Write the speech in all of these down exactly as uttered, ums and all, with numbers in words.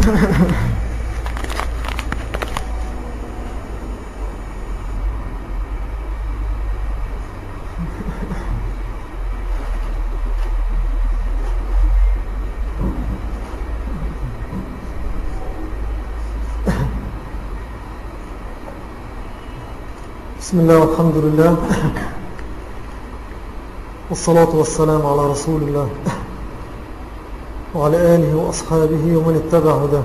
بسم الله والحمد لله والصلاة والسلام على رسول الله وعلى آله وأصحابه ومن اتبع هداه،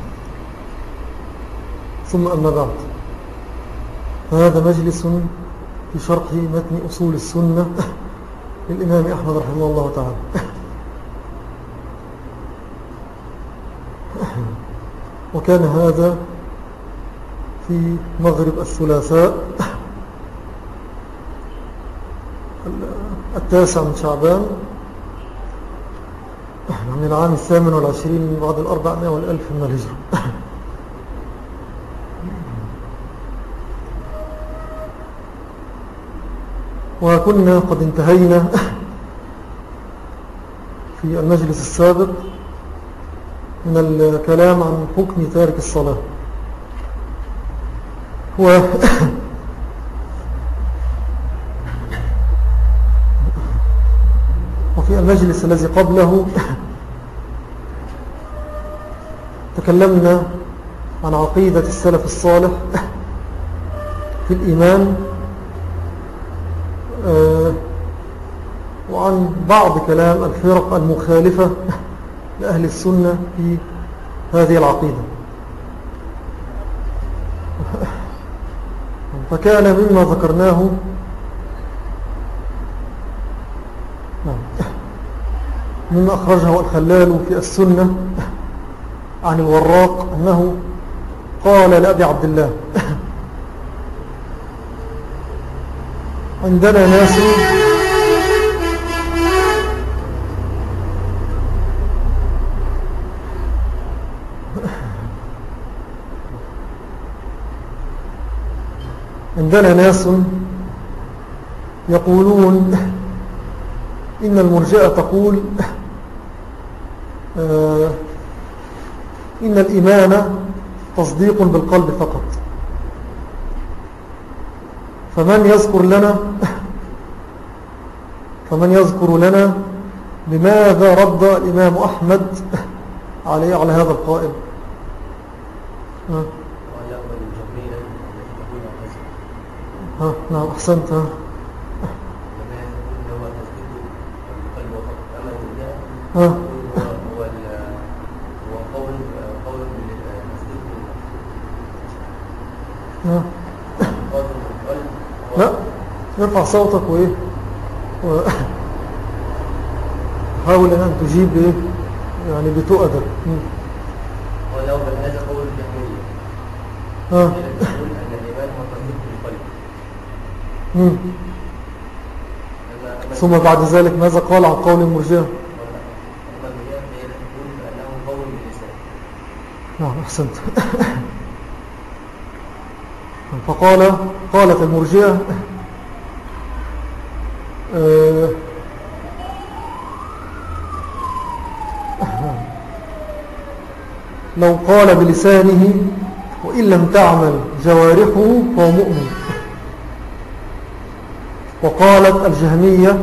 ثم أما بعد، فهذا مجلس في شرح متن أصول السنة للإمام أحمد رحمه الله تعالى. وكان هذا في مغرب الثلاثاء التاسع من شعبان من العام الثامن والعشرين من بعد الأربعمائة والألف من الهجرة. وكنا قد انتهينا في المجلس السابق من الكلام عن حكم تارك الصلاة، و وفي المجلس الذي قبله تكلمنا عن عقيدة السلف الصالح في الإيمان، وعن بعض كلام الفرق المخالفة لأهل السنة في هذه العقيدة. فكان مما ذكرناه مما أخرجه الخلال في السنة عن الوراق أنه قال لأبي عبد الله: عندنا ناس عندنا ناس يقولون إن المرجئة تقول آه إن الإيمان تصديق بالقلب فقط، فمن يذكر لنا فمن يذكر لنا لماذا رد الإمام أحمد عليه على هذا القائل؟ ها ها نعم أحسنت. ها ها لا ارفع صوتك وايه حاول ان تجيب ايه يعني بتؤدب. ولو هذا قول الجهمية ها يقول ان الايمان هو تصديق بالقلب، ثم بعد ذلك ماذا قال عن قول المرجئة؟ نعم أحسنت. فقال قالت المرجئة آه لو قال بلسانه وإن لم تعمل جوارحه فهو مؤمن. وقالت الجهمية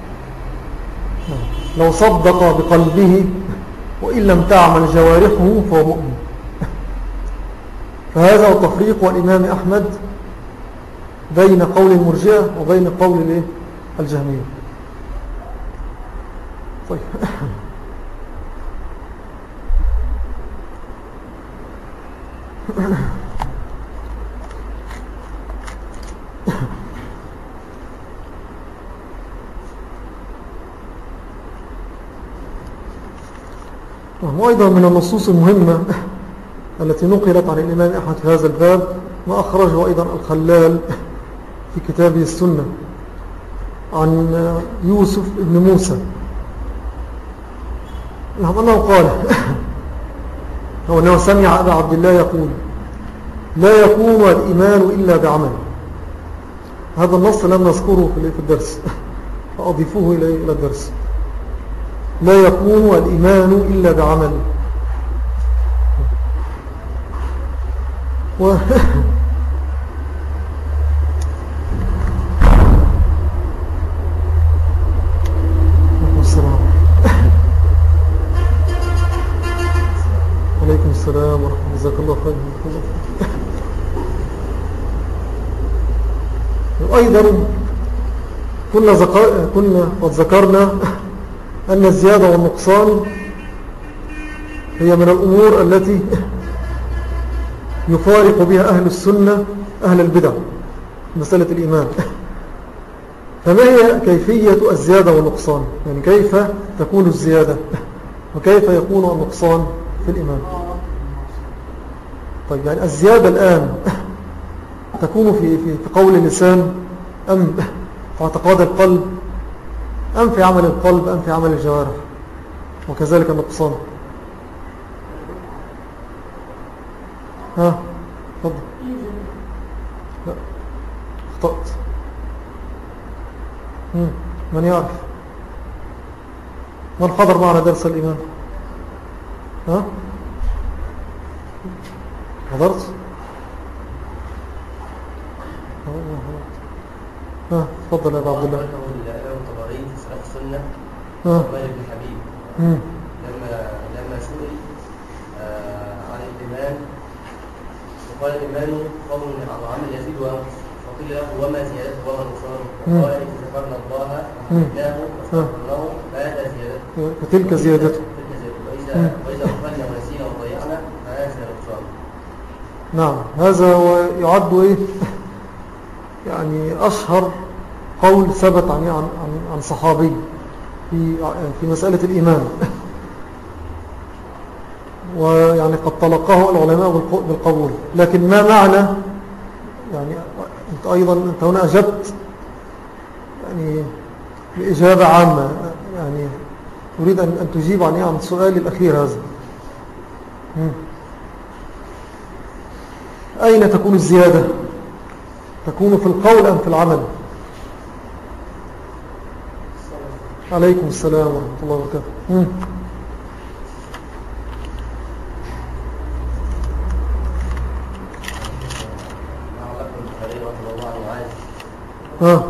لو صدق بقلبه وإن لم تعمل جوارحه فهو مؤمن. فهذا هو تفريق الإمام أحمد بين قول المرجئة وبين قول الجهمية. طيب وأيضا من النصوص المهمة التي نقلت عن الإمام أحمد في هذا الباب ما أخرجه أيضا الخلال في كتابه السنة عن يوسف ابن موسى أنه قال هو أنه سمع أبا عبد الله يقول: لا يقوم الإيمان إلا بعمل. هذا النص لم نذكره في الدرس فأضيفوه إلى الدرس. لا يقوم الإيمان إلا بعمل. و... عليكم السلام ورحمة الله. جزاك الله خير. وأيضا كنا, ذكر... كنا قد ذكرنا أن الزيادة والنقصان هي من الأمور التي يفارق بها أهل السنة أهل البدع مسألة الإيمان. فما هي كيفية الزيادة والنقصان؟ يعني كيف تكون الزيادة وكيف يكون النقصان في الإيمان؟ طيب يعني الزيادة الآن تكون في, في, في قول اللسان أم في اعتقاد القلب أم في عمل القلب أم في عمل الجوارح؟ وكذلك النقصان. ها تفضل. لا اخطأت. من يعرف؟ من حضر معنا درس الإيمان؟ ها حضرت؟ ها تفضل يا عبد الله. الطبري في صحيح السنة ها عمر بن حبيب لما لما سئل عن الإيمان وقال الإيمان قول العمل يزيد وينقص، فقيل له وما زيادته وما نقصانه؟ فقال إذا ذكرنا الله وحمدناه واستغفرناه فهذا زيادته، فتلك زيادته. وإذا وإذا غفلنا ونسينا وضيعنا فهذا نقصان. نعم، هذا هو يعد إيه يعني أشهر قول ثبت عن عن عن صحابي في في مسألة الإيمان، ويعني قد تلقاه العلماء بالقبول. لكن ما معنى يعني أنت أيضا أنت هنا أجبت يعني بإجابة عامة، يعني أريد أن تجيب عن عن سؤالي الأخير هذا. أين تكون الزيادة؟ تكون في القول أم في العمل؟ عليكم السلام ورحمة الله وبركاته. ها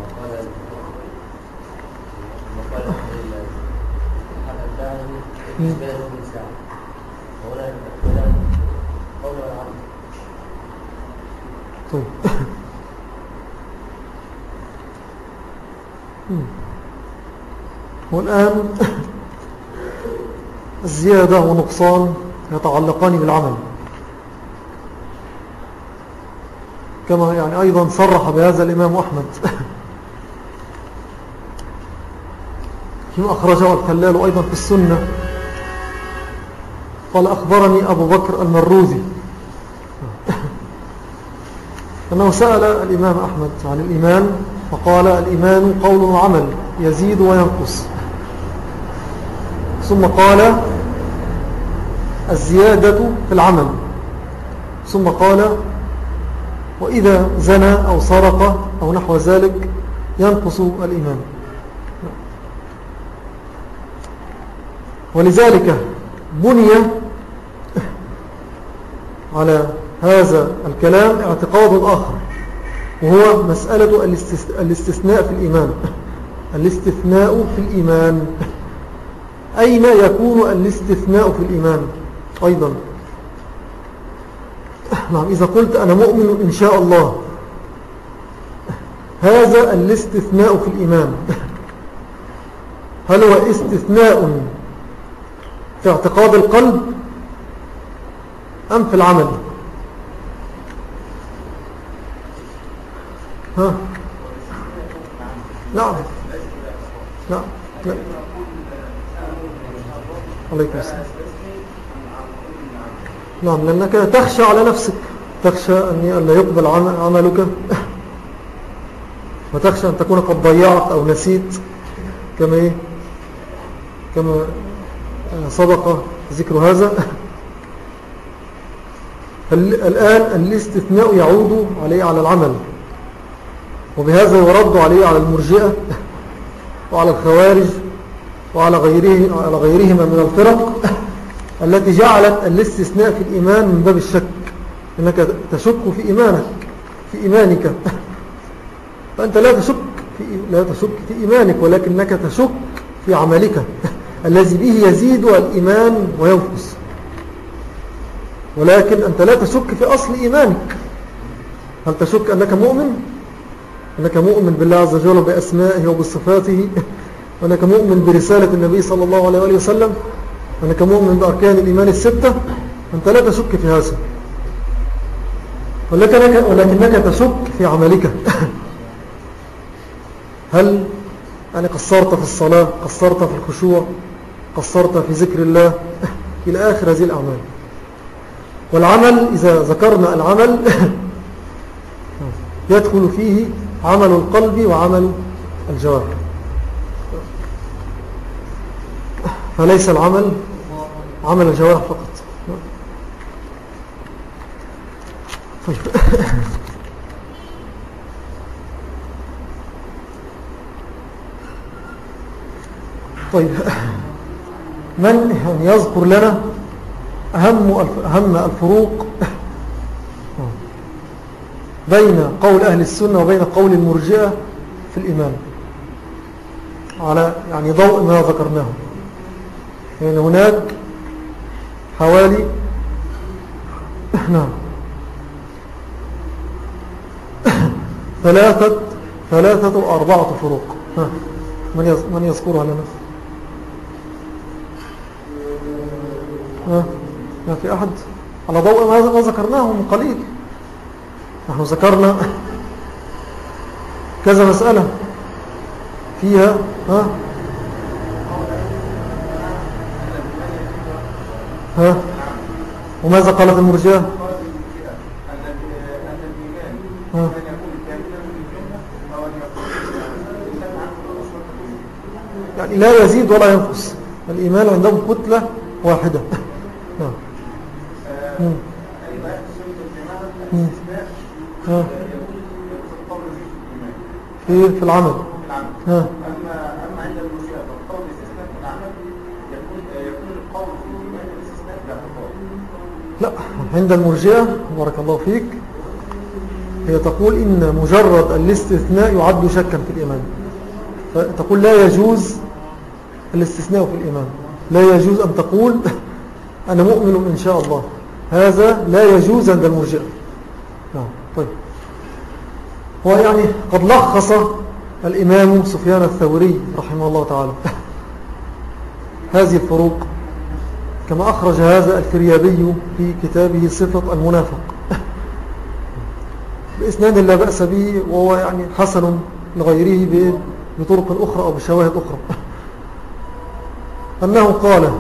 طيب. والآن الزيادة والنقصان يتعلقان بالعمل، كما يعني أيضا صرح بهذا الإمام أحمد كما أخرجه الخلال أيضا في السنة. قال أخبرني أبو بكر المروذي أنه سأل الإمام أحمد عن الإيمان فقال الإيمان قول وعمل يزيد وينقص، ثم قال الزيادة في العمل، ثم قال وإذا زنى أو سرق أو نحو ذلك ينقص الإيمان. ولذلك بني على هذا الكلام اعتقاد آخر، وهو مسألة الاستثناء في الإيمان. الاستثناء في الإيمان، أين يكون الاستثناء في الإيمان أيضا؟ نعم، إذا قلت أنا مؤمن إن شاء الله، هذا الاستثناء في الإيمان هل هو استثناء في اعتقاد القلب أم في العمل؟ ها نعم نعم لا. عليكم السلام. نعم، لأنك تخشى على نفسك، تخشى أن لا يقبل عملك، وتخشى أن تكون قد ضيعت أو نسيت، كما إيه كما سبق ذكر هذا. الآن الاستثناء يعود عليه على العمل، وبهذا يرد عليه على المرجئة وعلى الخوارج وعلى غيره على غيرهما من الفرق التي جعلت الاستثناء في الإيمان من باب الشك أنك تشك في إيمانك في إيمانك فأنت لا تشك في لا تشك في إيمانك، ولكنك تشك في عملك الذي به يزيد الإيمان وينقص، ولكن أنت لا تشك في أصل إيمانك. هل تشك أنك مؤمن؟ أنك مؤمن بالله عز وجل وبأسمائه وبصفاته، وأنك مؤمن برسالة النبي صلى الله عليه وآله وسلم، وأنك مؤمن بأركان الإيمان الستة، أنت لا تشك في هذا، ولكنك, ولكنك تشك في عملك. هل يعني قصرت في الصلاة، قصرت في الخشوع، قصرت في ذكر الله إلى آخر هذه الأعمال. والعمل إذا ذكرنا العمل يدخل فيه عمل القلب وعمل الجوارح، فليس العمل عمل الجوارح فقط. طيب طيب من يعني يذكر لنا أهم أهم الفروق بين قول أهل السنة وبين قول المرجئة في الإيمان على يعني ضوء ما ذكرناه؟ يعني هناك حوالي نعم ثلاثة ثلاثة أو أربعة فروق. من من يذكرها لنا؟ ها ما في أحد على ضوء ما ذكرناه من قليل؟ نحن ذكرنا كذا مسألة فيها ها ها وماذا قالت المرجئة؟ ها يعني لا يزيد ولا ينقص، الإيمان عندهم كتلة واحدة. نعم. ها في في العمل. ها أما أما عند المرجئة فالقول الاستثناء في العمل يكون يكون القول في الإيمان الاستثناء لا تقول. لا، عند المرجئة بارك الله فيك هي تقول إن مجرد الاستثناء يعد شكا في الإيمان، فتقول لا يجوز الاستثناء في الإيمان، لا يجوز أن تقول أنا مؤمن إن شاء الله، هذا لا يجوز عند المرجئة. نعم. طيب هو يعني قد لخص الإمام سفيان الثوري رحمه الله تعالى هذه الفروق كما أخرج هذا الفريابي في كتابه صفة المنافق بإسناد لا بأس به، وهو يعني حسن لغيره بطرق أخرى أو بشواهد أخرى، أنه قال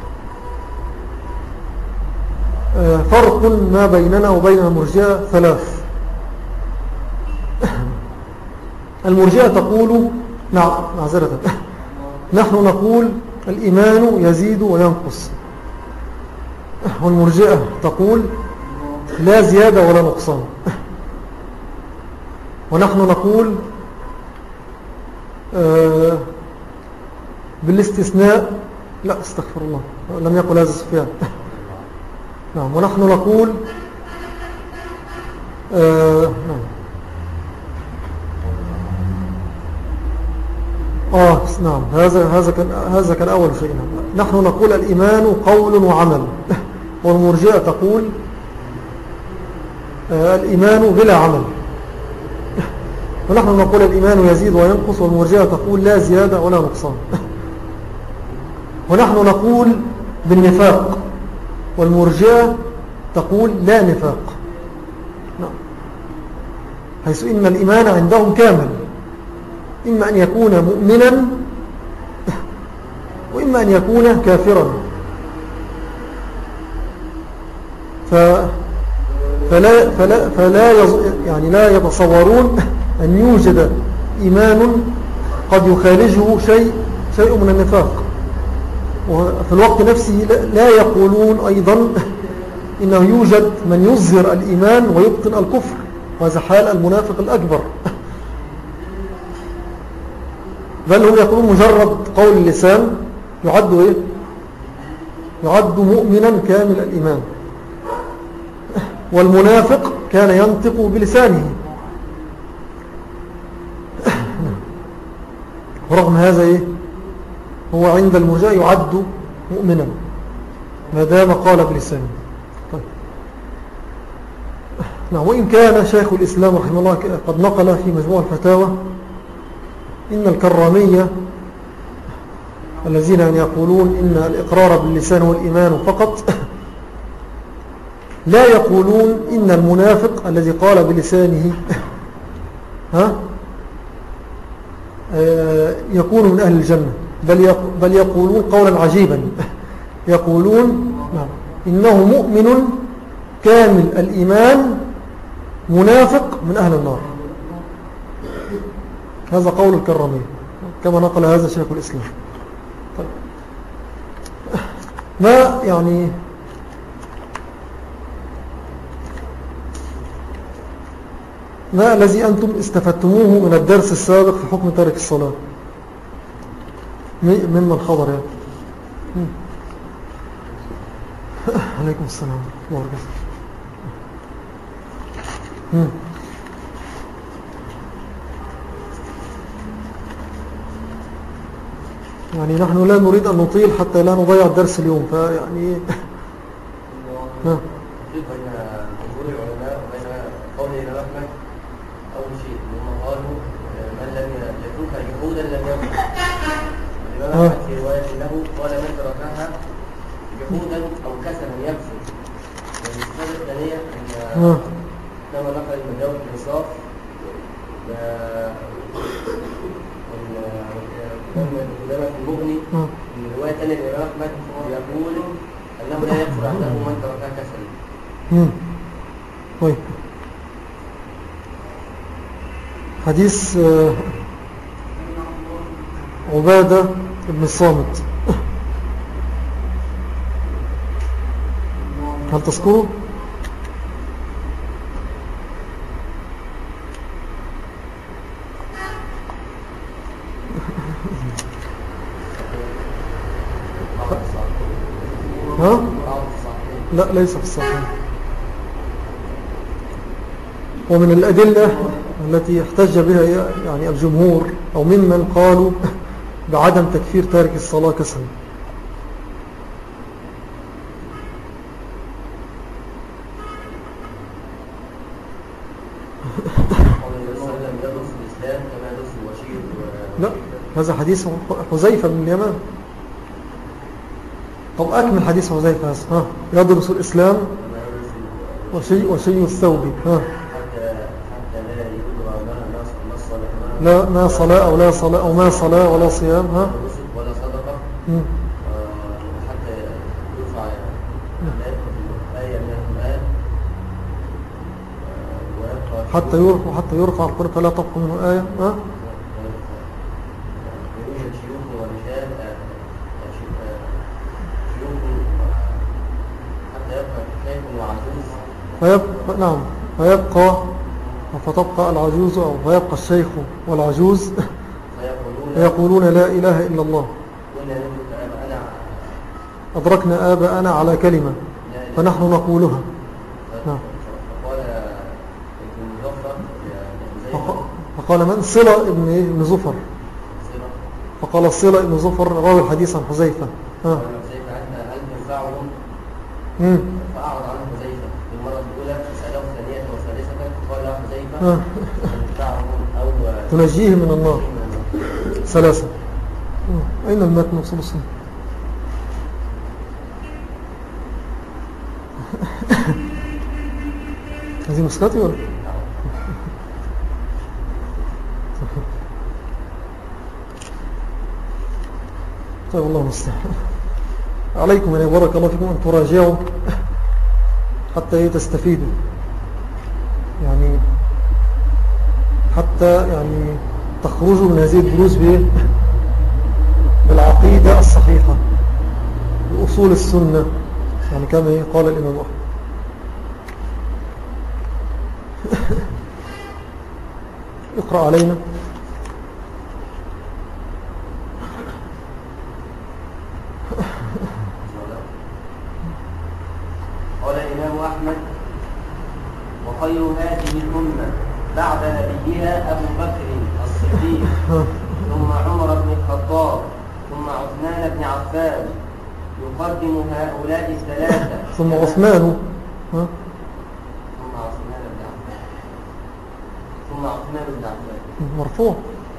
فرق ما بيننا وبين المرجئة ثلاث. المرجئة تقول نعم معذرة نحن نقول الإيمان يزيد وينقص، والمرجئة تقول لا زيادة ولا نقصان، ونحن نقول آه بالاستثناء لا استغفر الله لم يقل هذا سفيان. نعم. ونحن نقول آه نعم آه نعم هذا هذا كان هذا كان أول شيء. نحن نقول الإيمان قول وعمل، والمرجئة تقول آه الإيمان بلا عمل. ونحن نقول الإيمان يزيد وينقص، والمرجئة تقول لا زيادة ولا نقصان. ونحن نقول بالنفاق، والمرجئة تقول لا نفاق. نعم. حيث إن الإيمان عندهم كامل، إما أن يكون مؤمنا وإما أن يكون كافرا. ف فلا, فلا, فلا يز... يعني لا يتصورون أن يوجد إيمان قد يخالجه شيء شيء من النفاق، وفي الوقت نفسه لا يقولون أيضا إنه يوجد من يظهر الإيمان ويبطن الكفر، وهذا حال المنافق الأكبر. بل هم يقولون مجرد قول اللسان يعد إيه؟ يعد مؤمنا كامل الإيمان. والمنافق كان ينطق بلسانه. ورغم هذا إيه؟ هو عند المرجئة يعد مؤمنا ما دام قال بلسانه. طيب. نعم. وإن كان شيخ الإسلام رحمه الله قد نقل في مجموع الفتاوى إن الكرامية الذين يقولون إن الإقرار باللسان هو الإيمان فقط لا يقولون إن المنافق الذي قال بلسانه ها يكون من أهل الجنة، بل يقولون قولا عجيبا، يقولون إنه مؤمن كامل الإيمان منافق من أهل النار. هذا قول الكرامية كما نقل هذا شيخ الإسلام. طيب. ما يعني ما الذي أنتم استفدتموه من الدرس السابق في حكم تارك الصلاة ممن حضر يعني؟ عليكم السلام ورحمة الله. يعني نحن لا نريد أن نطيل حتى لا نضيع الدرس اليوم، فيعني ها بين جمهور العلماء وبين قول الإمام أحمد أول شيء هم قالوا من لم يترك جحودا لم يكفر. الإمام أحمد في رواية له قال من تركها جحودا أو كسلا يكفر. والمسألة الثانية أن كما نقل المجاوب الإنصاف والقدامى في المغني من رواية ثانية الإمام أحمد يقول أنه لا يكفر عنده من تركها كسلا. طيب. حديث عبادة بن الصامت هل تذكره؟ ها؟ لا ليس في الصحيح. ومن الأدلة التي احتج بها يعني الجمهور أو ممن قالوا بعدم تكفير تارك الصلاة كسلا. لا هذا حديث حذيفة بن اليمان. طب أكمل حديث حذيفة. ها يدرس الإسلام وشيء وشيء الثوب. ها لا ما صلاة أو لا صلاة أو ما صلاة ولا صيام. ها ولا صدقة حتى يرفع آية من القرآن حتى يرفع حتى يرفع القرآن فلا تبقى منه آية. ها فيبقى نعم فيبقى فتبقى العجوز أو فيبقى الشيخ والعجوز فيقولون لا إله إلا الله أدركنا آباءنا على كلمة فنحن نقولها. نعم. فقال من صلة ابن زفر فقال صلة ابن زفر راوي الحديث عن حذيفة. ها امم فأعرض عنه حذيفة المرة الأولى سأله ثانية وثالثة قال له حذيفة أو تنجيه من النار ثلاثة. أين المتن وصل السنة؟ هذه مسكاتي ولا؟ طيب الله المستعان. عليكم أن يبارك الله فيكم أن تراجعوا حتى تستفيدوا يعني حتى يعني تخرجوا من هذه الدروس بالعقيدة الصحيحة بأصول السنة يعني كما قال الإمام أحمد. اقرأ علينا. قال الإمام أحمد وخير هذه الأمة بعد نبيها أبو بكر الصديق ثم عمر بن الخطاب ثم عثمان بن عفان يقدم هؤلاء الثلاثة ثم عثمان ها ثم عثمان بن عفان ثم عثمان بن عفان مرفوع.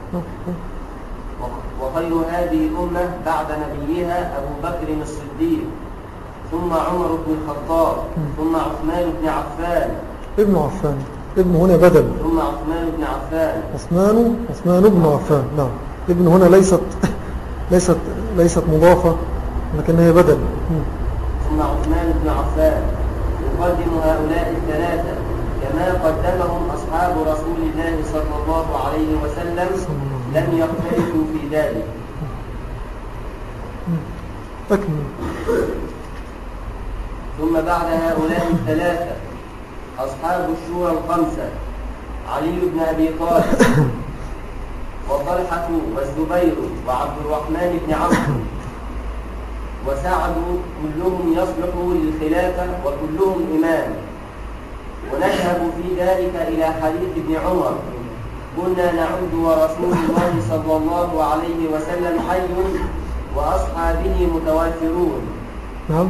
وخير هذه الأمة بعد نبيها أبو بكر الصديق ثم عمر بن الخطاب ثم عثمان بن عفان ابن عفان، ابن هنا بدل، ثم عثمان بن عفان عثمان عثمان بن عفان. نعم، ابن هنا ليست ليست ليست مضافة لكنها بدل. ثم عثمان بن عفان يقدم هؤلاء الثلاثة كما قدمهم أصحاب رسول الله صلى الله عليه وسلم لم يختلفوا في ذلك. أكمل. ثم بعد هؤلاء الثلاثة أصحاب الشورى الخمسة علي بن أبي طالب وطلحة والزبير وعبد الرحمن بن عوف وسعد كلهم يصلح للخلافة وكلهم إمام. ونذهب في ذلك إلى حديث ابن عمر كنا نعود ورسول الله صلى الله عليه وسلم حي وأصحابه متوافرون. نعم.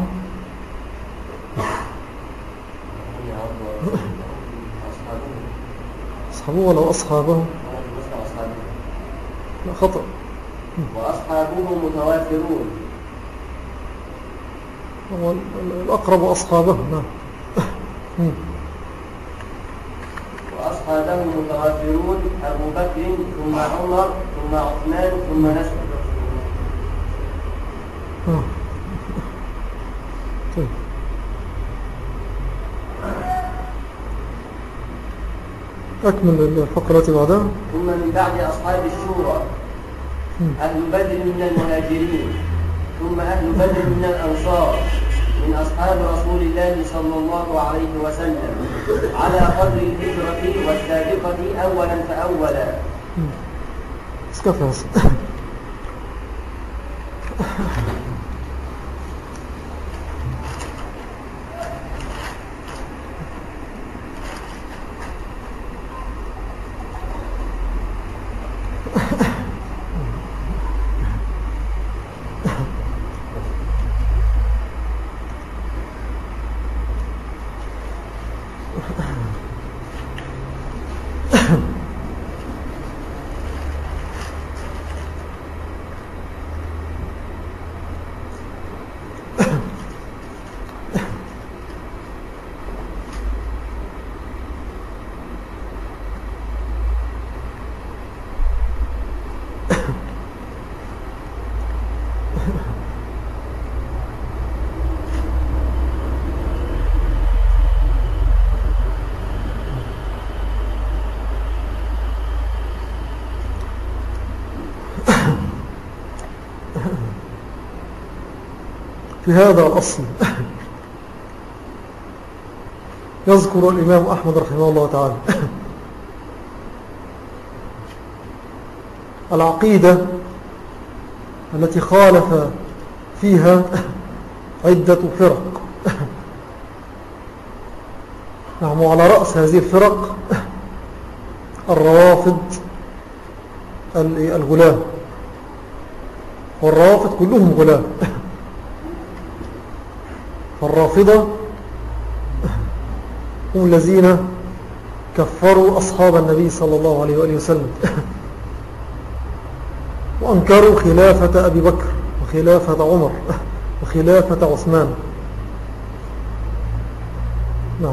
أصحابه ولا أصحابه؟ لا، خطأ. وأصحابه متوافرون. الأقرب أصحابه. نعم. وأصحابه متوافرون أبو بكر ثم عمر ثم عثمان ثم نسل. طيب. أكمل الفقرة التي بعدها. ثم من بعد أصحاب الشورى أهل بدر من المهاجرين ثم أهل بدر من الأنصار من أصحاب رسول الله صلى الله عليه وسلم على قدر الهجرة والسابقة أولا فأولا. اسكفاس. في هذا الأصل يذكر الإمام أحمد رحمه الله تعالى العقيدة التي خالف فيها عدة فرق. نعم، وعلى رأس هذه الفرق الروافض الغلاة، والروافض كلهم غلاة. فالرافضة هم الذين كفروا أصحاب النبي صلى الله عليه وآله وسلم وأنكروا خلافة أبي بكر وخلافة عمر وخلافة عثمان. نعم.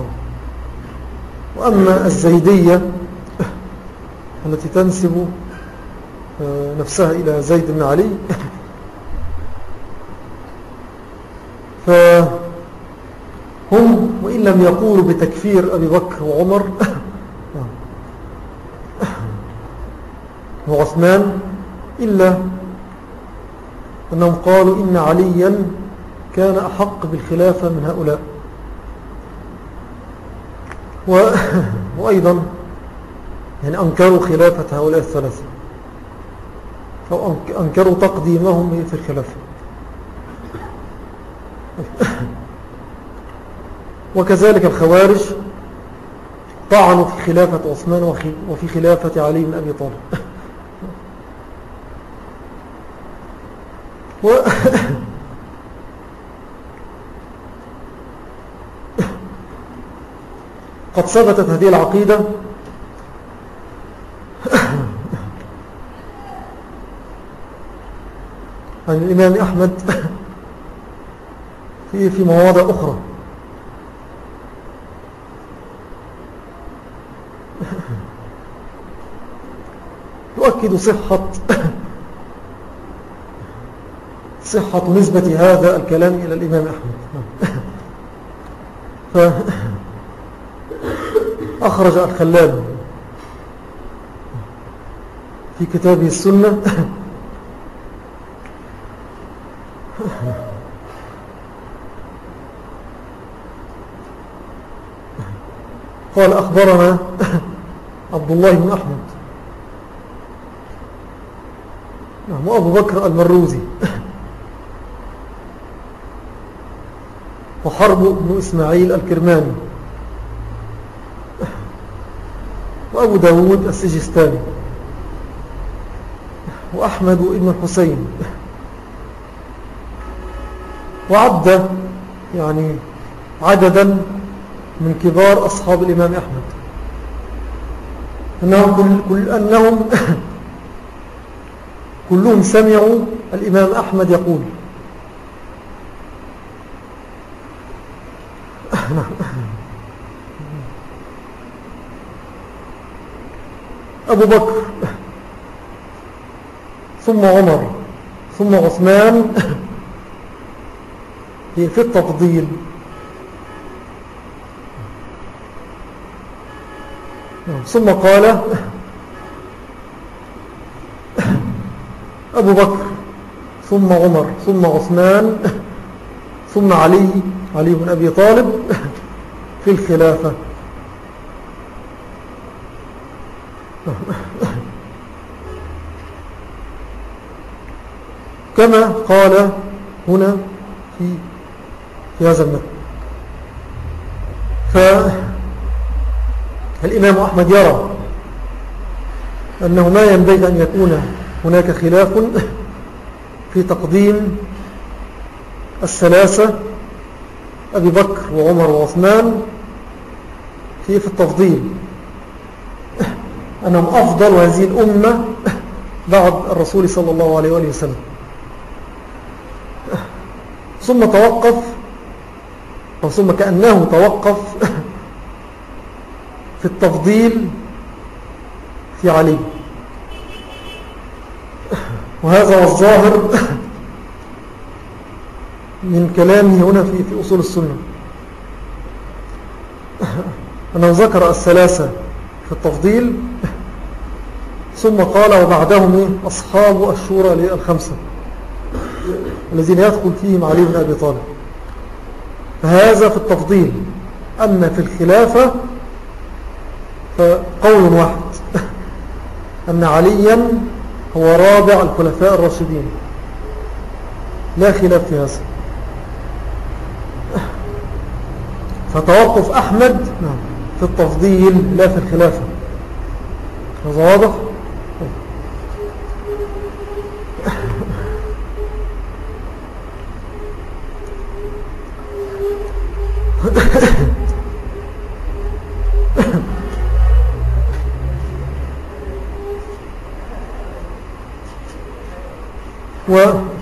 وأما الزيدية التي تنسب نفسها إلى زيد بن علي فهم وإن لم يقولوا بتكفير أبي بكر وعمر وعثمان إلا أنهم قالوا إن عليا كان أحق بالخلافة من هؤلاء. و... وأيضا يعني أنكروا خلافة هؤلاء الثلاثة، أو أنكروا تقديمهم في الخلافة. وكذلك الخوارج طعنوا في خلافة عثمان وفي خلافة علي بن أبي طالب. و قد ثبتت هذه العقيدة عن الإمام أحمد في في مواضع أخرى. يؤكد صحة صحة نسبة هذا الكلام إلى الإمام أحمد. فأخرج الخلال في كتابه السنة قال أخبرنا عبد الله بن أحمد وأبو بكر المروزي وحرب بن إسماعيل الكرماني وأبو داود السجستاني وأحمد بن الحسين، وعد يعني عددا من كبار أصحاب الإمام أحمد أنهم, كل كل أنهم كلهم سمعوا الإمام أحمد يقول أبو بكر ثم عمر ثم عثمان في التفضيل. ثم قال أبو بكر ثم عمر ثم عثمان ثم علي علي بن أبي طالب في الخلافة. كما قال هنا في في هذا المتن. فالإمام أحمد يرى أنه ما ينبغي أن يكون هناك خلاف في تقديم الثلاثة أبي بكر وعمر وعثمان في في التفضيل، أنهم أفضل هذه الأمة بعد الرسول صلى الله عليه وآله وسلم. ثم توقف أو ثم كأنه توقف في التفضيل في علي، وهذا هو الظاهر من كلامه هنا في في أصول السنة، أنه ذكر الثلاثة في التفضيل ثم قال وبعدهم أصحاب الشورى الخمسة الذين يدخل فيهم علي بن أبي طالب. فهذا في التفضيل. أما في الخلافة فقول واحد أن عليا هو رابع الخلفاء الراشدين، لا خلاف في هذا. فتوقف أحمد في التفضيل لا في الخلافة. هذا واضح؟ و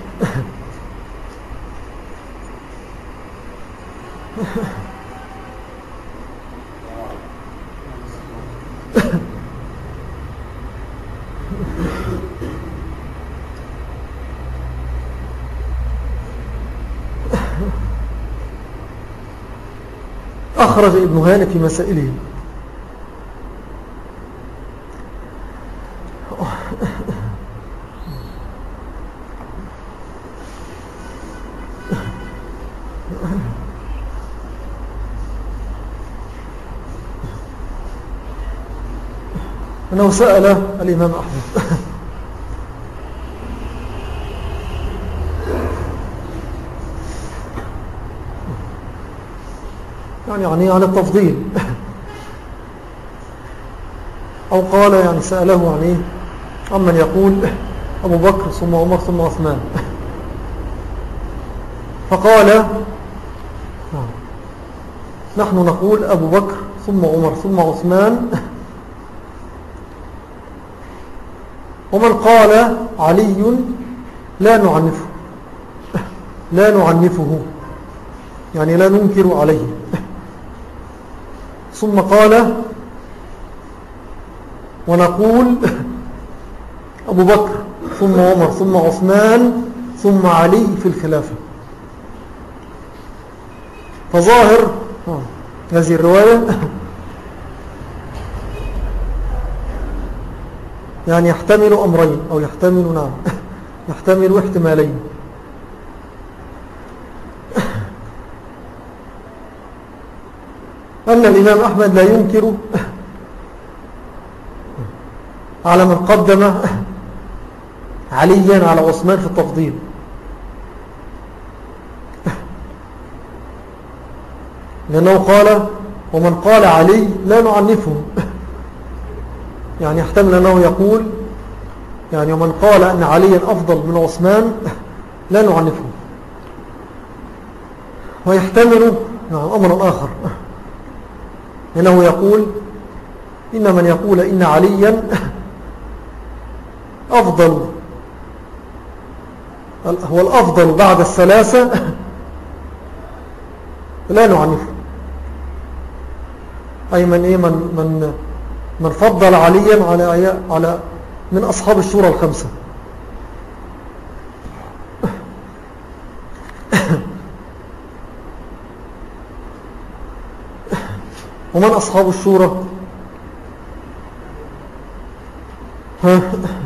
أخرج ابن هانئ في مسائله أنه سأل الإمام أحمد يعني يعني عن التفضيل، أو قال يعني سأله عن إيه عمن يقول أبو بكر ثم عمر ثم عثمان، فقال نحن نقول أبو بكر ثم عمر ثم عثمان، ومن قال علي لا نعنفه لا نعنفه يعني لا ننكر عليه. ثم قال ونقول أبو بكر ثم عمر ثم عثمان ثم علي في الخلافة. فظاهر هذه الرواية يعني يحتمل أمرين أو يحتمل نعم يحتمل احتمالين. أن الإمام أحمد لا ينكر على من قدم عليا على عثمان في التفضيل، لأنه قال ومن قال علي لا نعنفه، يعني يحتمل أنه يقول يعني ومن قال أن عليا أفضل من عثمان لا نعنفه. ويحتمل أمر آخر، إنه يقول إن من يقول إن عليا أفضل هو الأفضل بعد الثلاثة لا نعنفه، أي من إيه من من من فضل عليا على على من أصحاب الشورى الخمسة. ومن أصحاب الشورى؟ ها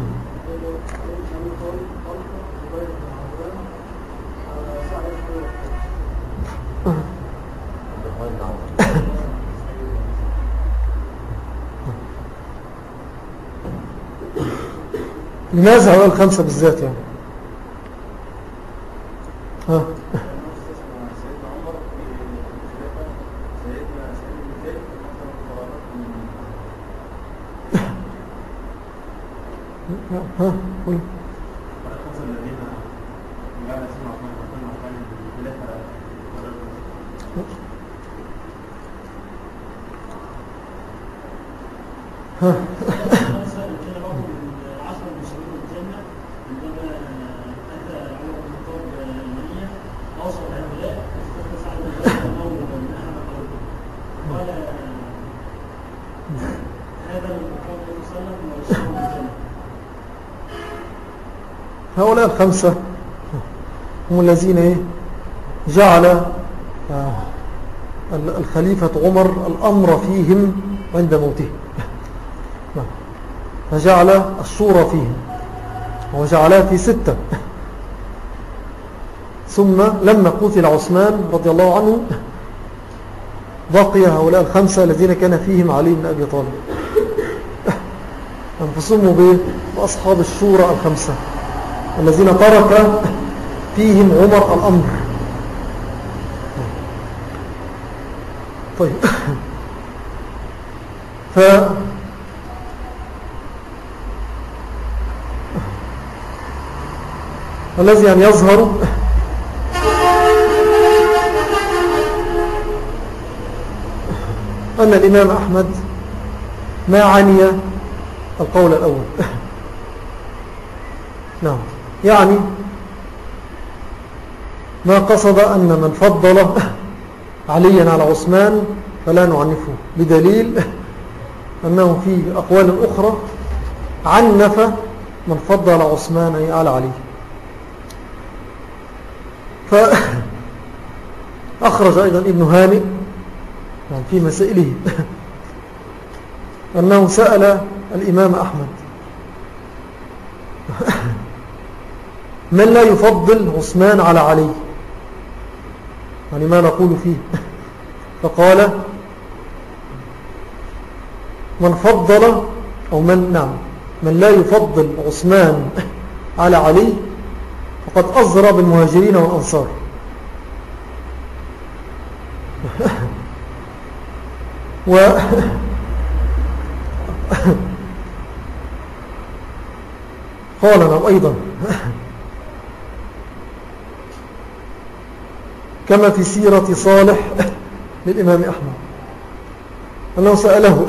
لماذا هؤلاء الخمسة بالذات يعني؟ ها ها قول ها هؤلاء الخمسة هم الذين جعل الخليفة عمر الأمر فيهم عند موته، فجعل الشورى فيهم وجعلها في ستة. ثم لما قتل عثمان رضي الله عنه بقي هؤلاء الخمسة الذين كان فيهم علي بن أبي طالب، فسموا بأصحاب الشورى الخمسة الذين ترك فيهم عمر الأمر. طيب ف الذي أن يظهر أن الإمام أحمد ما عني القول الأول، نعم يعني ما قصد أن من فضل عليا على عثمان فلا نعنفه، بدليل أنه في أقوال أخرى عنف من فضل عثمان على علي. فأخرج أيضا ابن هانئ يعني في مسائله أنه سأل الإمام أحمد من لا يفضل عثمان على علي، يعني ما نقول فيه؟ فقال من فضل أو من نعم من لا يفضل عثمان على علي فقد أزرى بالمهاجرين والأنصار. و قال نعم أيضا كما في سيرة صالح للإمام أحمد أنه سأله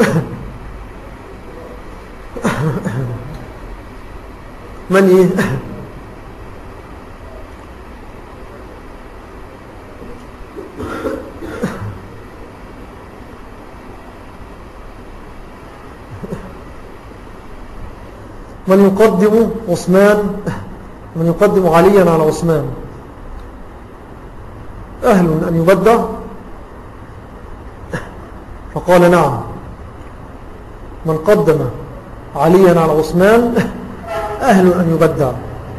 من إيه من يقدم عثمان من يقدم عليا على عثمان أهل أن يبدع فقال نعم من قدم عليا على عثمان أهل أن يبدع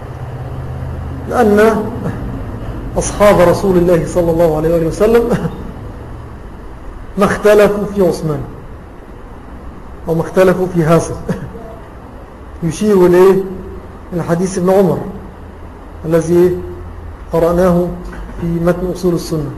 لأن أصحاب رسول الله صلى الله عليه وسلم ما اختلفوا في عثمان أو ما اختلفوا في هذا يشير إليه إلى حديث ابن عمر الذي قرأناه في متن أصول السنة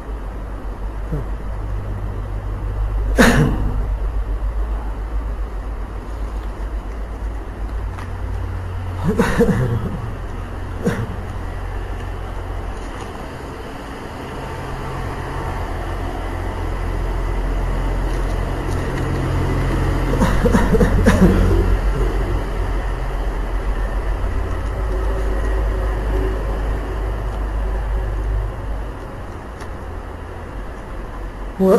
و...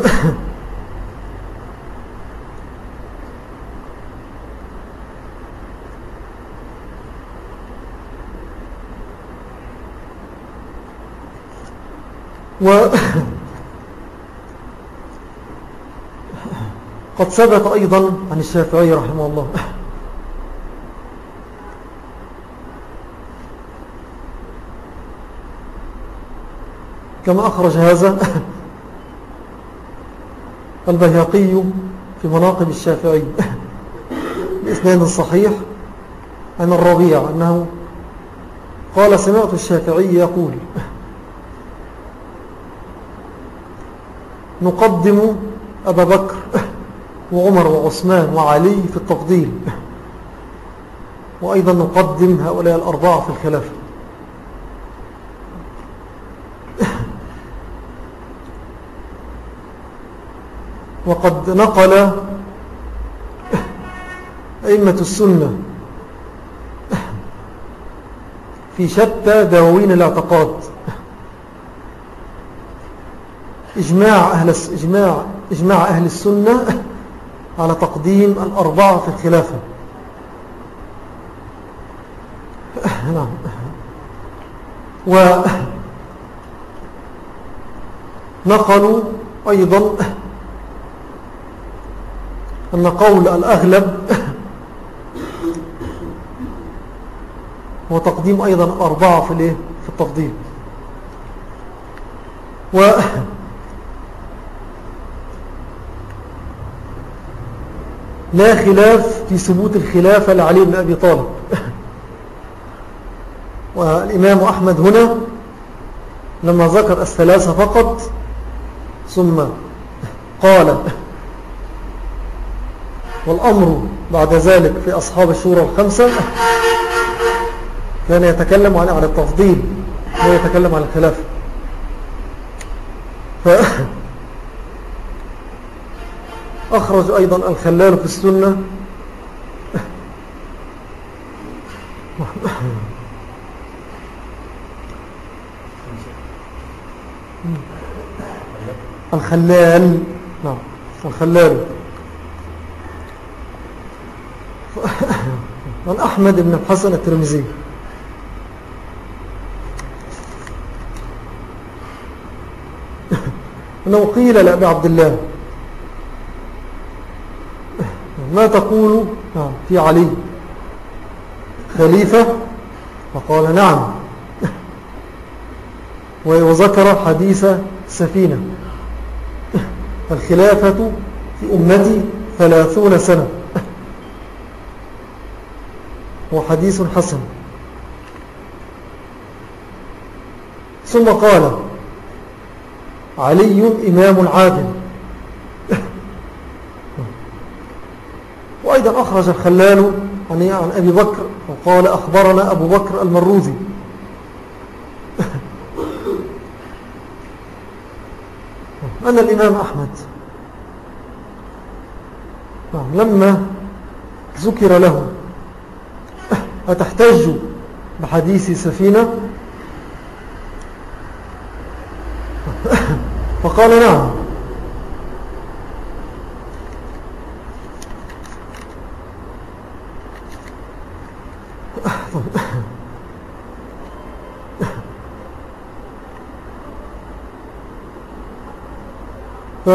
و... قد ثبت أيضا عن الشافعي رحمه الله كما أخرج هذا البيهقي في مناقب الشافعي بإسناد صحيح عن الربيع أنه قال سمعت الشافعي يقول نقدم أبا بكر وعمر وعثمان وعلي في التفضيل وأيضا نقدم هؤلاء الأربعة في الخلافة وقد نقل أئمة السنة في شتى دواوين الاعتقاد إجماع أهل, إجماع إجماع أهل السنة على تقديم الأربعة في الخلافة نعم ونقلوا أيضا أن قول الأغلب هو تقديم أيضا الأربعة في, في التفضيل و لا خلاف في ثبوت الخلافة لعلي بن أبي طالب والإمام أحمد هنا لما ذكر الثلاثة فقط ثم قال والأمر بعد ذلك في أصحاب الشورى الخمسة كان يتكلم عن على التفضيل لا يتكلم عن الخلافة فأخرج أيضا الخلال في السنة الخلال نعم الخلال عن أحمد بن الحسن الترمذي أنه قيل لأبي عبد الله ما تقول في علي خليفة فقال نعم وذكر حديث سفينة الخلافة في أمتي ثلاثون سنة وحديث حسن ثم قال علي إمام عادل وأيضا أخرج الخلال عن أبي بكر وقال أخبرنا أبو بكر المروزي أنا الإمام أحمد لما ذكر له أتحتج بحديث سفينة فقال نعم. ف...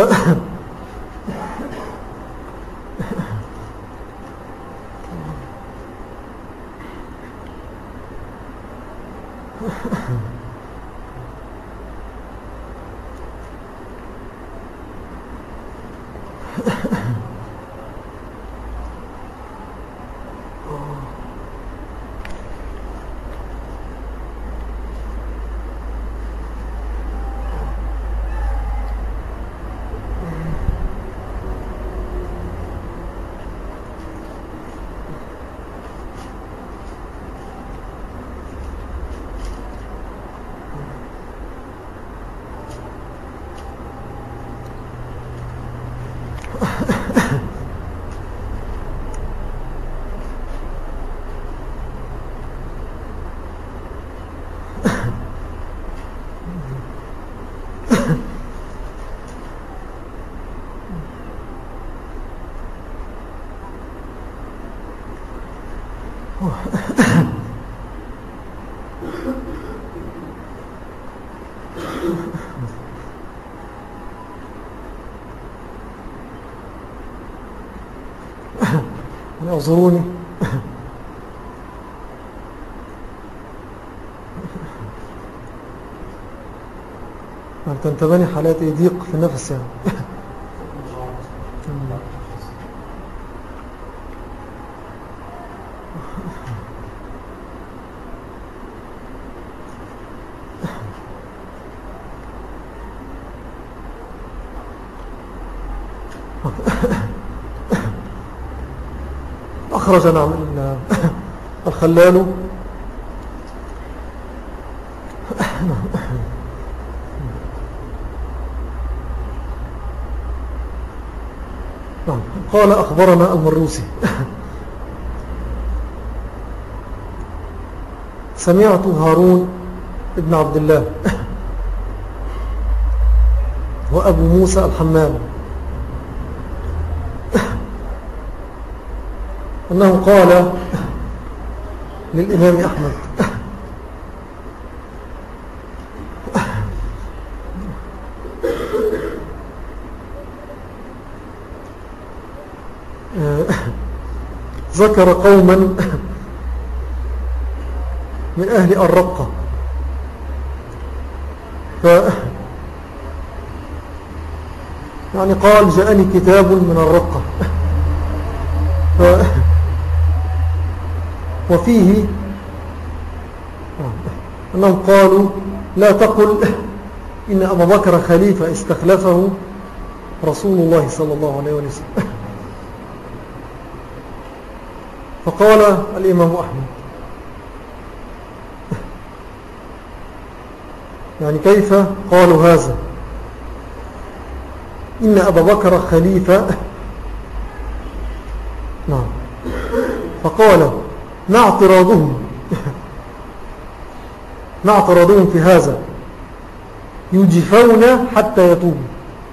اعذروني. تنتبني حالات ضيق في النفس يعني. أخرج نعم الخلال قال أخبرنا المروسي سمعت هارون ابن عبد الله وأبو موسى الحمام أنه قال للإمام أحمد ذكر قوما من أهل الرقة ف يعني قال جاءني كتاب من الرقة ف وفيه أنهم قالوا لا تقل إن أبا بكر خليفة استخلفه رسول الله صلى الله عليه وسلم. فقال الإمام أحمد يعني كيف قالوا هذا إن أبا بكر خليفة. نعم. فقال ما اعتراضهم ما اعتراضهم في هذا يجفون حتى يتوبوا.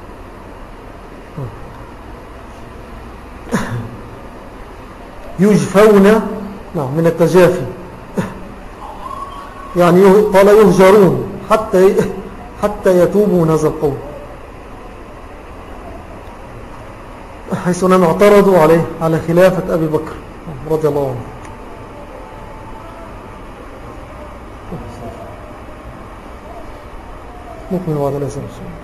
يجفون نعم من التجافي يعني قال يهجرون حتى حتى يتوبوا من هذا القول حيث أنهم اعترضوا عليه على خلافة أبي بكر رضي الله عنه. نكمل بعد الأسئلة.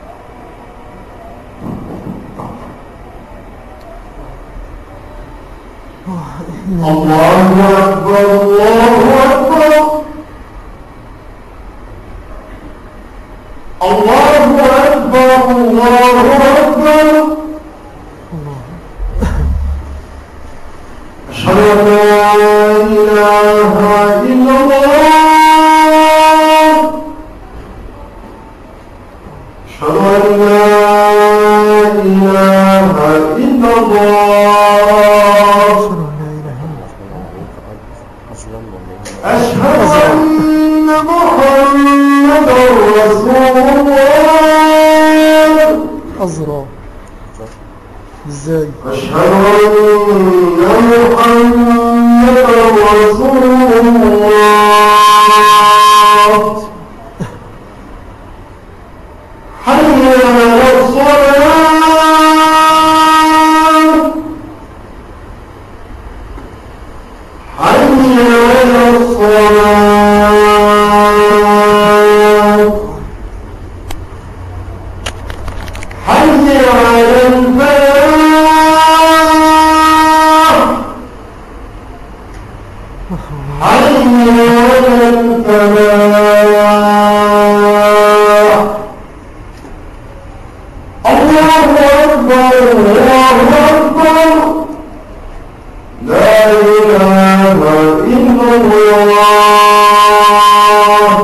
الله أكبر الله أكبر الله أكبر الله أكبر أشهد أن لا إله إله إلا الله أشهد أن لا إله إلا الله أشهد أن محمدا رسول الله أزرع ازاي أشهد أن محمدا رسول الله حي على الصلاة حي على الصلاة حي على الفلاح حي على الفلاح الله أكبر الله أكبر لا إله إلا الله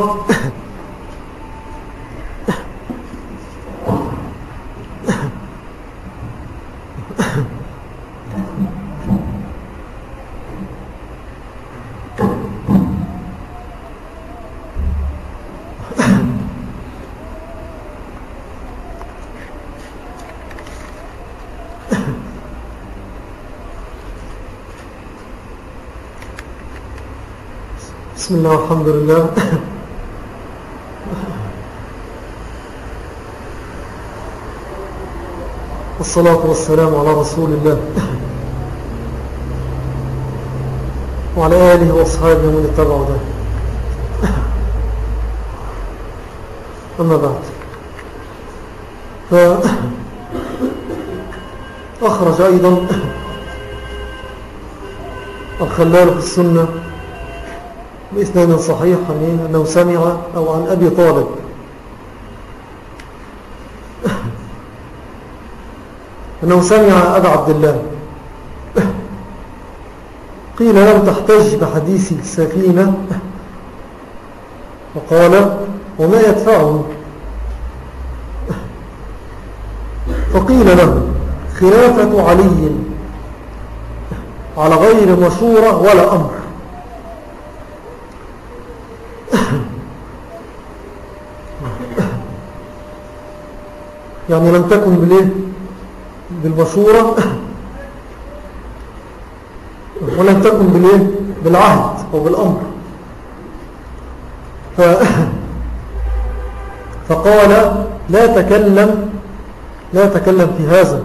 بسم الله والحمد لله والصلاة والسلام على رسول الله وعلى آله وأصحابه من اتبعوا ذلك. أما بعد، فأخرج أيضا الخلال في السنة بإسناد صحيح أنه سمع أو عن أبي طالب أنه سمع أبا عبد الله قيل لم تحتج بحديث السفينة وقال وما يدفعه؟ فقيل له خلافة علي على غير مشورة ولا أمر. يعني لم تكن بالإيه؟ بالمشورة ولم تكن بالإيه؟ بالعهد أو بالأمر. ف... فقال لا تكلم لا تكلم في هذا.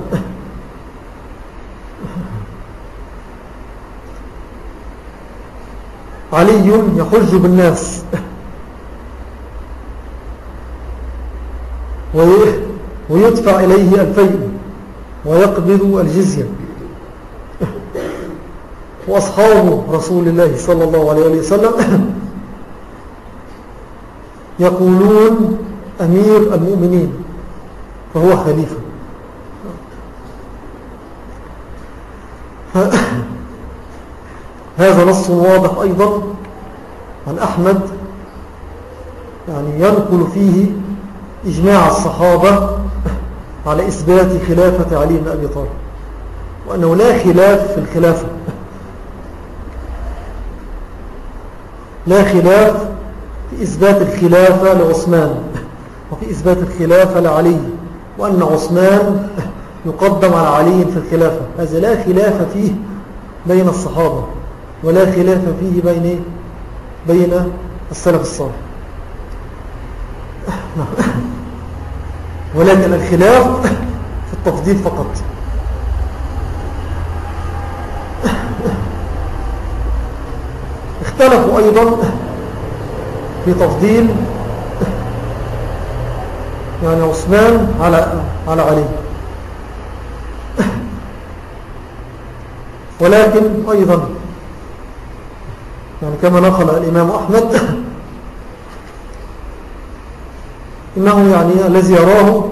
علي يحج بالناس ويدفع إليه الفيء ويقبض الجزية، وأصحاب رسول الله صلى الله عليه وسلم يقولون أمير المؤمنين فهو خليفة. هذا نص واضح أيضا عن أحمد، يعني ينقل فيه إجماع الصحابة على إثبات خلافة علي بن أبي طالب، وأنه لا خلاف في الخلافة، لا خلاف في إثبات الخلافة لعثمان وفي إثبات الخلافة لعلي، وأن عثمان يقدم على علي في الخلافة. هذا لا خلاف فيه بين الصحابة ولا خلاف فيه بين بين السلف الصالح، ولكن الخلاف في التفضيل فقط. اختلفوا أيضا في تفضيل يعني عثمان على على علي، ولكن أيضا يعني كما نقل الإمام أحمد إنه يعني الذي يراه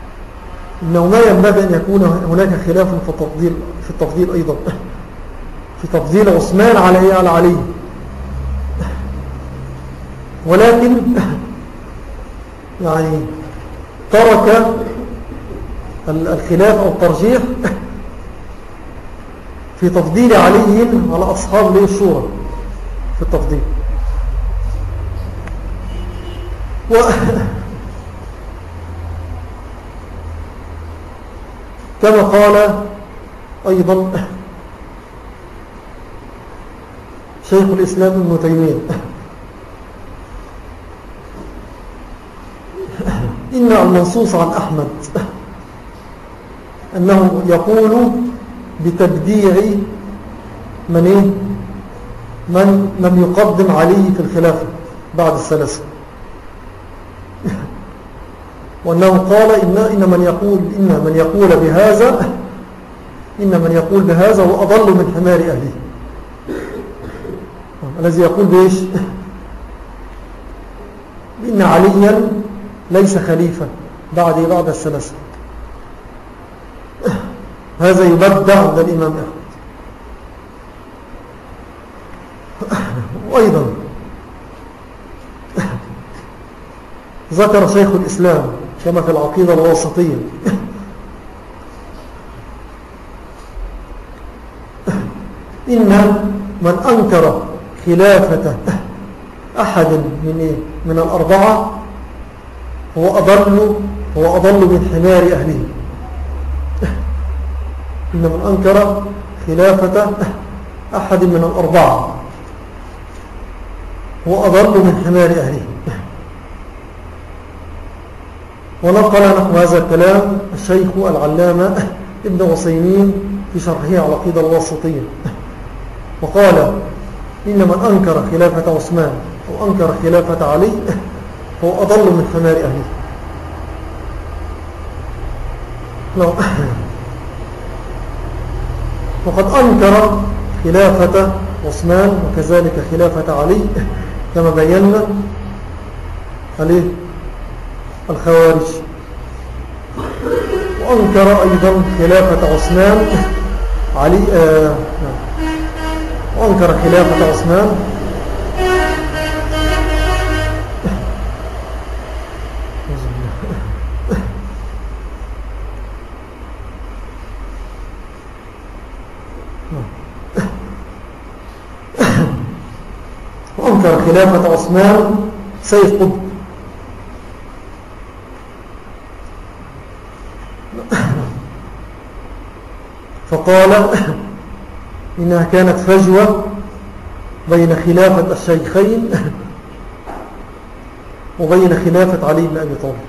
إنه ما ينبغي أن يكون هناك خلاف في التفضيل في التفضيل أيضا، في تفضيل عثمان على على علي، ولكن يعني ترك الخلاف أو الترجيح في تفضيل علي على أصحاب ليه الشورى في التفضيل. و كما قال أيضا شيخ الإسلام ابن تيمية إن المنصوص عن أحمد أنه يقول بتبديع من إيه؟ من لم يقدم عليه في الخلافة بعد الثلاثة، وأنه قال إن, إن من يقول إن من يقول بهذا إن من يقول بهذا هو أضل من حمار أهله. الذي يقول بإيش؟ إن عليا ليس خليفة بعد بعد الثلاثة، هذا يبدع عند الإمام أحمد. وأيضا ذكر شيخ الإسلام كما في العقيدة الواسطية إن من أنكر خلافة أحد من, إيه؟ من الأربعة هو أضل هو أضل من حمار أهله. إن من أنكر خلافة أحد من الأربعة هو أضل من حمار أهله. ونقل نحو هذا الكلام الشيخ العلامة ابن عثيمين في شرحه على العقيدة الواسطية، وقال إن من أنكر خلافة عثمان أو أنكر خلافة علي هو أضل من حمار أهله. وقد أنكر خلافة عثمان وكذلك خلافة علي كما بينا عليه الخوارج، وأنكر أيضا خلافة عثمان علي آه وأنكر خلافة عثمان وأنكر خلافة عثمان سيف قطب، فقال إنها كانت فجوة بين خلافة الشيخين وبين خلافة علي بن أبي طالب،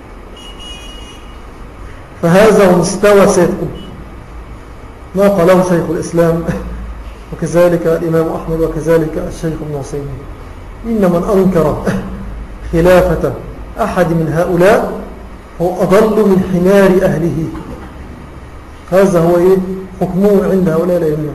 فهذا مستوى سيد قطب ما قاله شيخ الإسلام وكذلك الإمام أحمد وكذلك الشيخ ابن عثيمين. إن من أنكر خلافة أحد من هؤلاء هو أضل من حمار أهله. هذا هو إيه حكمه عند هؤلاء الأئمة،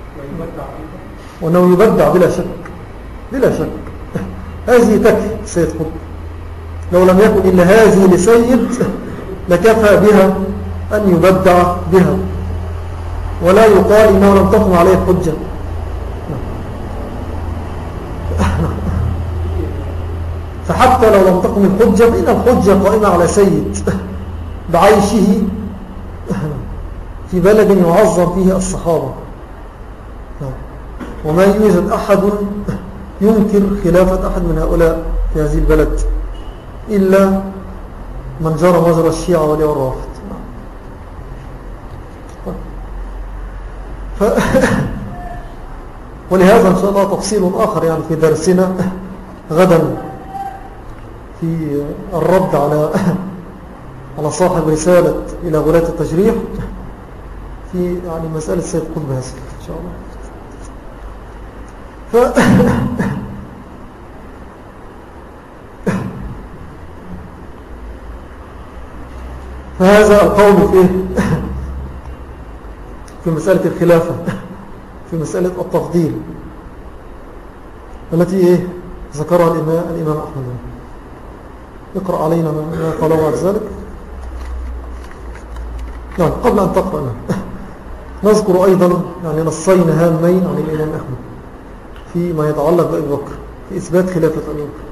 وأنه يبدع بلا شك بلا شك. هذه تكفي سيد قطب، لو لم يكن إلا هذه لسيد لكفى بها أن يبدع بها، ولا يقال إنه لم تقم عليه الحجة. فحتى لو لم تقم الحجة فإن الحجة قائمة على سيد بعيشه في بلد يعظم فيه الصحابة، وما يوجد أحد ينكر خلافة أحد من هؤلاء في هذه البلد إلا من جرى مجرى الشيعة ولي الرافض. ف... ولهذا إن شاء الله تفصيل آخر يعني في درسنا غدا في الرد على على صاحب رسالة إلى ولاة التجريح في يعني مسألة سيد قطب هذا إن شاء الله. ف... فهذا القول في في مسألة الخلافة، في مسألة التفضيل التي إيه ذكرها الإمام, الإمام أحمد. اقرأ علينا ما قالوا بعد ذلك. نعم قبل أن تقرأ نذكر أيضا يعني نصين هامين عن الإمام أحمد فيما يتعلق بأبي بكر في إثبات خلافة أبي بكر.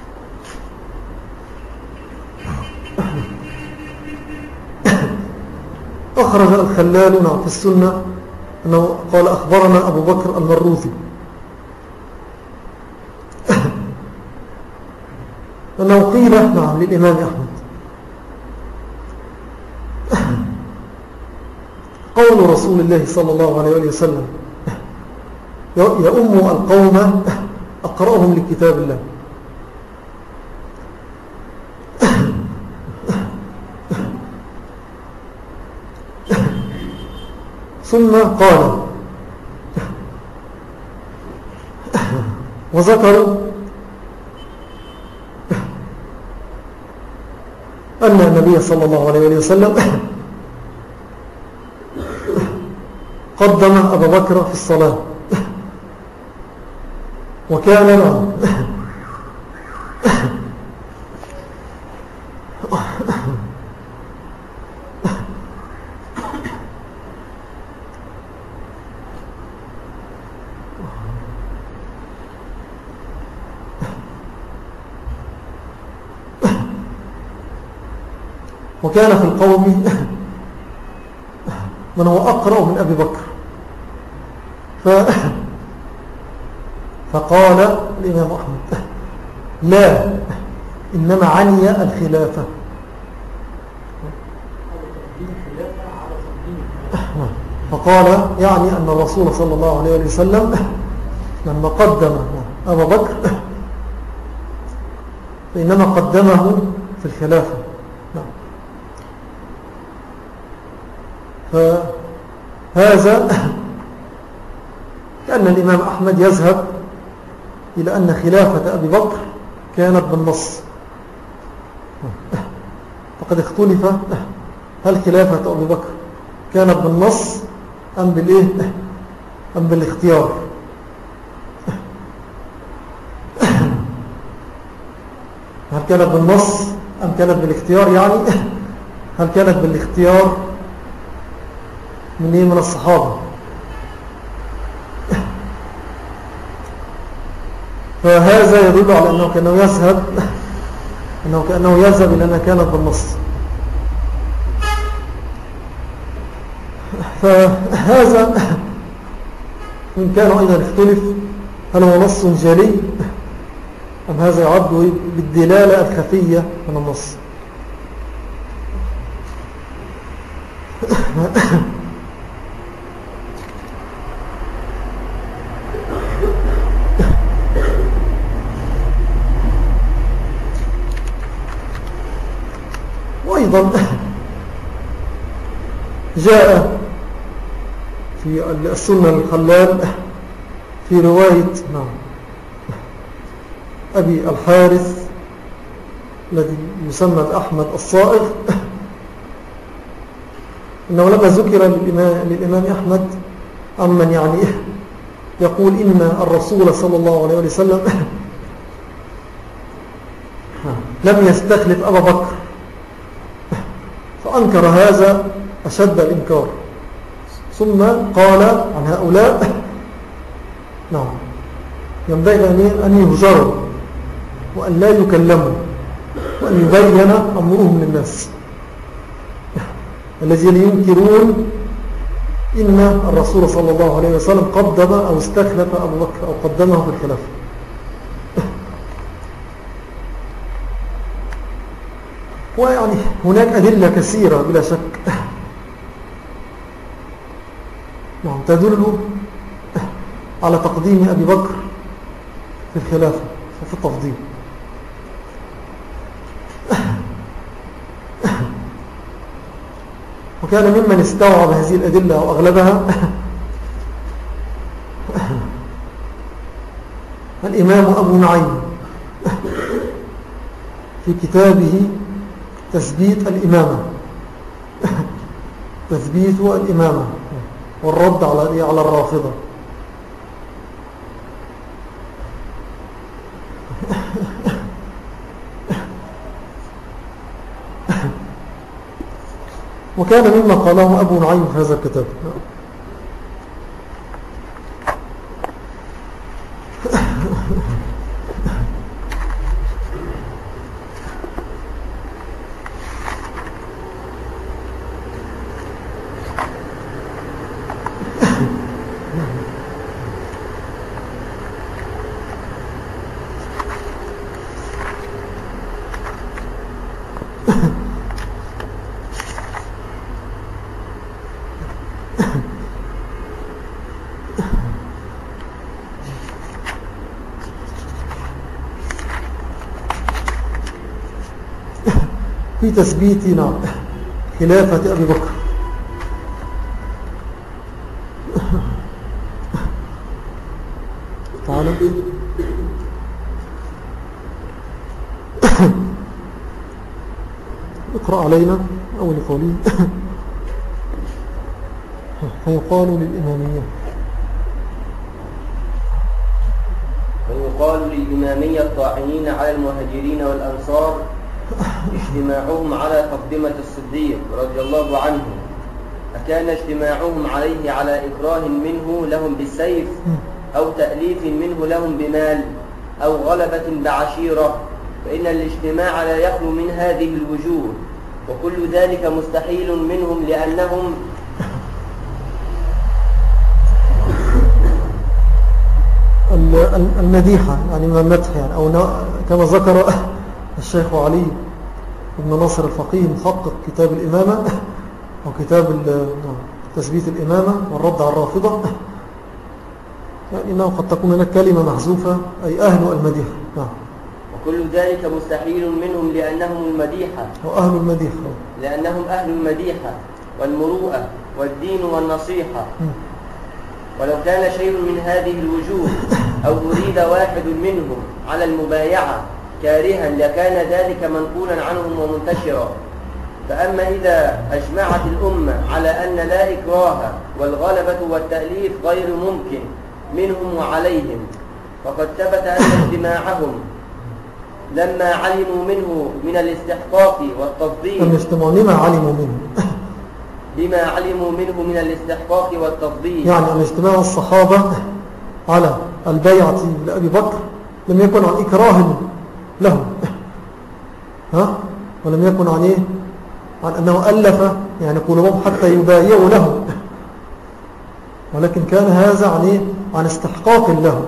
أخرج الخلال في السنة أنه قال أخبرنا أبو بكر المروذي أنه قيل نعم للإمام أحمد قول رسول الله صلى الله عليه وسلم يؤم القوم أقرأهم لكتاب الله. ثم قال وذكروا أن النبي صلى الله عليه وسلم قدم أبا بكر في الصلاة وكان معه وكان في القوم من هو أقرأ من أبي بكر ف... فقال الإمام أحمد لا إنما عني الخلافة. فقال يعني أن الرسول صلى الله عليه وسلم لما قدم أبا بكر فإنما قدمه في الخلافة. فهذا كأن الإمام أحمد يذهب إلى أن خلافة أبي بكر كانت بالنص. فقد اختلف هل خلافة أبي بكر كانت بالنص أم بالإيه أم بالاختيار. هل كانت بالنص أم كانت بالاختيار، يعني هل كانت بالاختيار من إيه من الصحابة. فهذا يدل على أنه كأنه يذهب أنه كأنه يذهب إلى أنها كانت بالنص. فهذا إن كان أيضا اختلف هل هو نص جلي أم هذا يعد بالدلالة الخفية من النص. وأيضا جاء في السنة الخلال في رواية نعم أبي الحارث الذي يسمى بأحمد الصائغ إنه لما ذكر للإمام, للإمام أحمد عمن يعني يقول إن الرسول صلى الله عليه وسلم لم يستخلف أبا بكر، فأنكر هذا أشد الإنكار، ثم قال عن هؤلاء نعم ينبغي أن يهجروا وأن لا يكلموا وأن يبين أمرهم للناس الذين ينكرون إن الرسول صلى الله عليه وسلم قدم أو استخلف أبو بكر أو قدمه في الخلافة. ويعني هناك أدلة كثيرة بلا شك نعم تدل على تقديم أبي بكر في الخلافة وفي التفضيل. وكان ممن استوعب هذه الأدلة أو أغلبها الإمام أبو نعيم في كتابه تثبيت الإمامة تثبيت الإمامة والرد على على الرافضة. وكان مما قاله أبو نعيم في هذا الكتاب في تثبيت نعم خلافة أبي بكر. تعالى اقرأ علينا أول قولين. فيقال للإمامية ويقال للإمامية الطاعنين على المهاجرين والأنصار اجتماعهم على تقدمة الصديق رضي الله عنه، أكان اجتماعهم عليه على إكراه منه لهم بالسيف أو تأليف منه لهم بمال أو غلبة بعشيرة؟ فإن الاجتماع لا يخلو من هذه الوجوه، وكل ذلك مستحيل منهم لأنهم المديحة يعني من المدح يعني أو كما ذكر الشيخ علي بن ناصر الفقيه محقق كتاب الإمامة أو كتاب تثبيت الإمامة والرد على الرافضة، يعني إنه قد تكون هناك كلمة محذوفة أي أهل المديحة. نعم. وكل ذلك مستحيل منهم لأنهم المديحة وأهل المديحة لأنهم أهل المديحة والمروءة والدين والنصيحة. ولو كان شيء من هذه الوجوه أو أريد واحد منهم على المبايعة كارها لكان ذلك منقولا عنهم ومنتشرا. فأما إذا أجمعت الأمة على أن لا إكراه والغلبة والتأليف غير ممكن منهم وعليهم، فقد ثبت أن اجتماعهم لما علموا منه من الاستحقاق والتفضيل لما اجتمعوا لما علموا منه بما علموا منه من الاستحقاق والتفضيل، يعني أن اجتماع الصحابة على البيعة لأبي بكر لم يكن عن إكراه له ها ولم يكن عن إيه عن أنه ألف يعني قلوبهم حتى يبايعوا له، ولكن كان هذا عن إيه عن استحقاق له.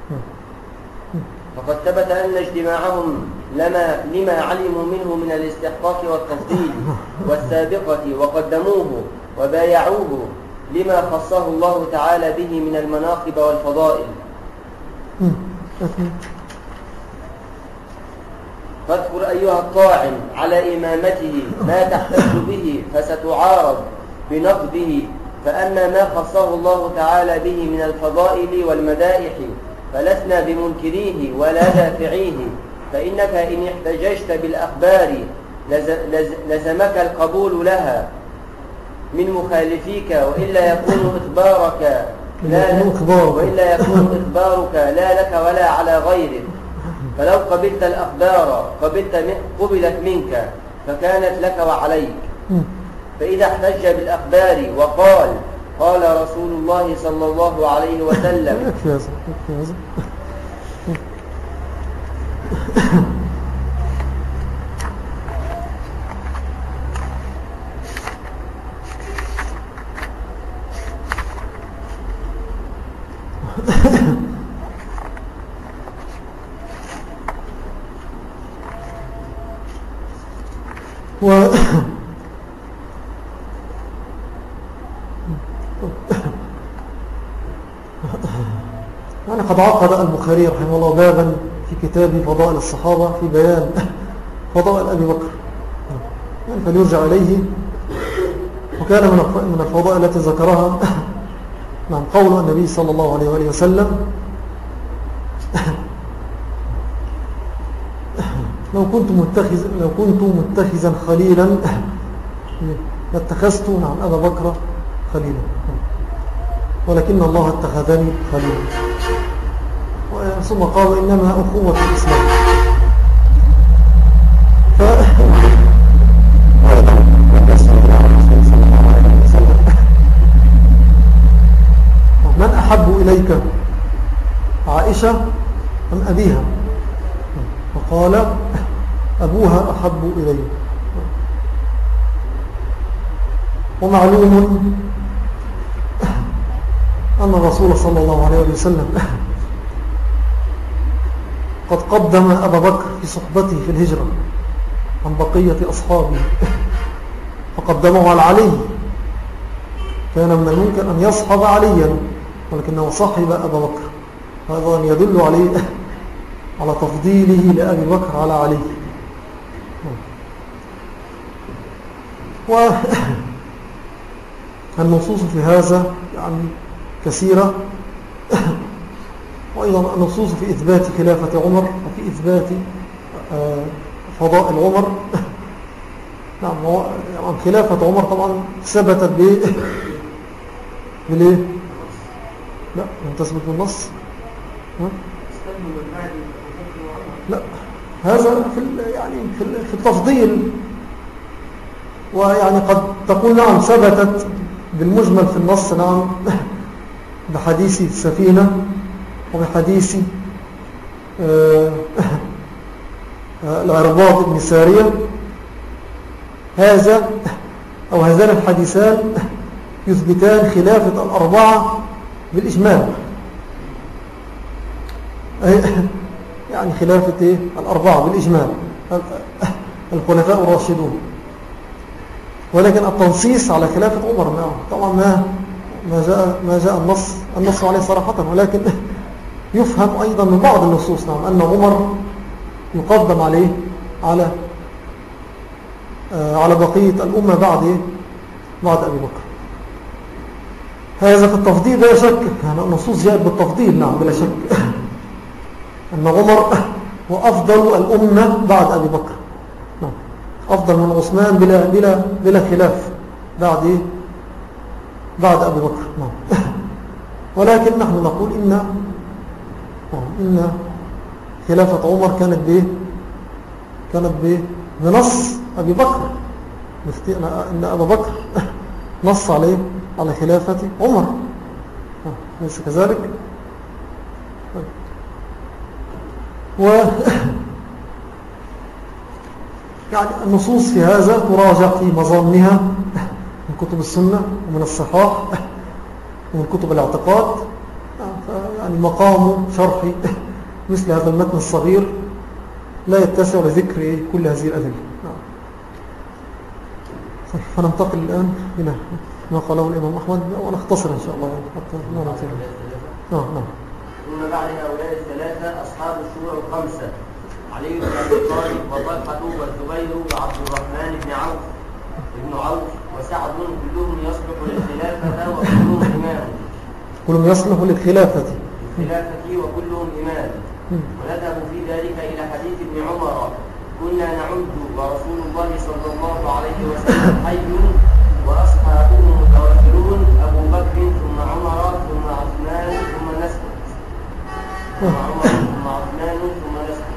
فقد ثبت أن اجتماعهم لما لما علموا منه من الاستحقاق والتفضيل والسابقة وقدموه وبايعوه لما خصه الله تعالى به من المناقب والفضائل. فاذكر أيها الطاعن على إمامته ما تحتج به فستعارض بنقده، فأما ما خصه الله تعالى به من الفضائل والمدائح فلسنا بمنكريه ولا دافعيه، فإنك إن احتججت بالأخبار لزمك القبول لها من مخالفيك، وإلا يكون إخبارك لا لك وإلا يكون إخبارك لا لك ولا على غيرك. فلو قبلت الأخبار قبلت قبلت منك فكانت لك وعليك. فإذا احتج بالأخبار وقال قال رسول الله صلى الله عليه وسلم و يعني قد عقد البخاري رحمه الله بابا في كتاب فضائل الصحابة في بيان فضائل أبي بكر، يعني فليرجع إليه. وكان من الفضائل التي ذكرها نعم قول النبي صلى الله عليه وآله وسلم لو كنت متخذ لو كنت متخذا خليلا لاتخذت نعم أبا بكر خليلا، ولكن الله اتخذني خليلا. ثم قال إنما أخوة الإسلام. ف... من أحب إليك عائشة أم أبيها؟ فقال أبوها أحب إلي. ومعلوم أن الرسول صلى الله عليه وسلم قد قدم أبا بكر في صحبته في الهجرة عن بقية أصحابه، فقدمه على علي. كان من الممكن أن يصحب عليا ولكنه صحب أبا بكر، هذا يدل عليه على تفضيله لأبي بكر على علي. والنصوص في هذا يعني كثيرة. وأيضا النصوص في إثبات خلافة عمر وفي إثبات فضائل عمر. نعم يعني خلافة عمر طبعا ثبتت ب بالايه؟ لا لم تثبت بالنص. لا هذا في يعني في التفضيل، ويعني قد تقول نعم ثبتت بالمجمل في النص، نعم بحديث السفينة وبحديث العرباض بن سارية. هذا أو هذان الحديثان يثبتان خلافة الأربعة بالإجمال، يعني خلافة إيه؟ الأربعة بالإجمال الخلفاء الراشدون. ولكن التنصيص على خلافة عمر طبعا ما ما جاء ما جاء النص النص عليه صراحة، ولكن يفهم أيضا من بعض النصوص نعم أن عمر يقدم عليه على على بقية الأمة بعد بعد أبي بكر. هذا في التفضيل لا شك، يعني النصوص جاءت بالتفضيل نعم بلا شك أن عمر هو أفضل الأمة بعد أبي بكر، نعم أفضل من عثمان بلا بلا بلا خلاف بعد إيه؟ بعد أبي بكر، نعم. ولكن نحن نقول إن إن خلافة عمر كانت بإيه؟ كانت بإيه؟ بنص أبي بكر، إن أبا بكر نص عليه على خلافة عمر، ليس كذلك؟ و يعني النصوص في هذا تراجع في مظانها من كتب السنة ومن الصحاح ومن كتب الاعتقاد. يعني مقام شرح مثل هذا المتن الصغير لا يتسع لذكر كل هذه الأدلة. فننتقل الآن إلى ما قاله الإمام أحمد ونختصر إن شاء الله يعني حتى لا نطيل. نعم نعم. ثم بعد هؤلاء الثلاثة أصحاب الشورى الخمسة: علي بن أبي طالب وطلحة والزبير وعبد الرحمن بن عوف ابن عوف وسعد، كلهم يصلح للخلافة وكلهم إمام. كلهم يصلح للخلافة للخلافة وكلهم إمام. ونذهب في ذلك إلى حديث ابن عمر: كنا نعد ورسول الله صلى الله عليه وسلم حي وأصحابه متوافرون، أبو بكر ثم عمر ثم عثمان ثم نسكت، ثم عمر ثم عثمان ثم نسكت.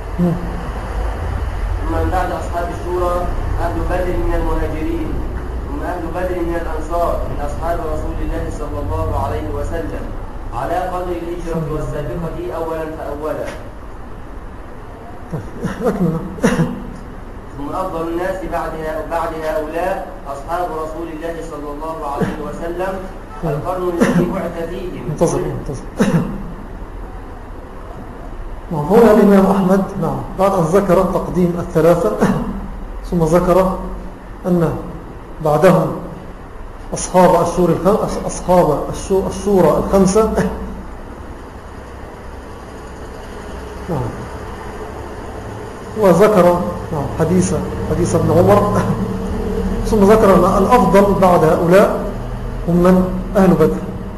ثم من بعد أصحاب الشورى أهل بدر من المهاجرين، ثم أهل بدر من الأنصار من أصحاب رسول الله صلى الله عليه وسلم على قدر الهجرة والسابقة أولا فأولا. أكمل. ثم أفضل الناس بعد بعد هؤلاء أصحاب رسول الله صلى الله عليه وسلم القرن الذي بعث فيه. منتظر منتظر. نعم هنا الإمام أحمد نعم بعد أن ذكر تقديم الثلاثة ثم ذكر أن بعدهم أصحاب الشورى أصحاب الشورى الخمسة. نعم وذكر نعم حديث حديث ابن عمر، ثم ذكر أن الأفضل بعد هؤلاء هم من أهل بدر.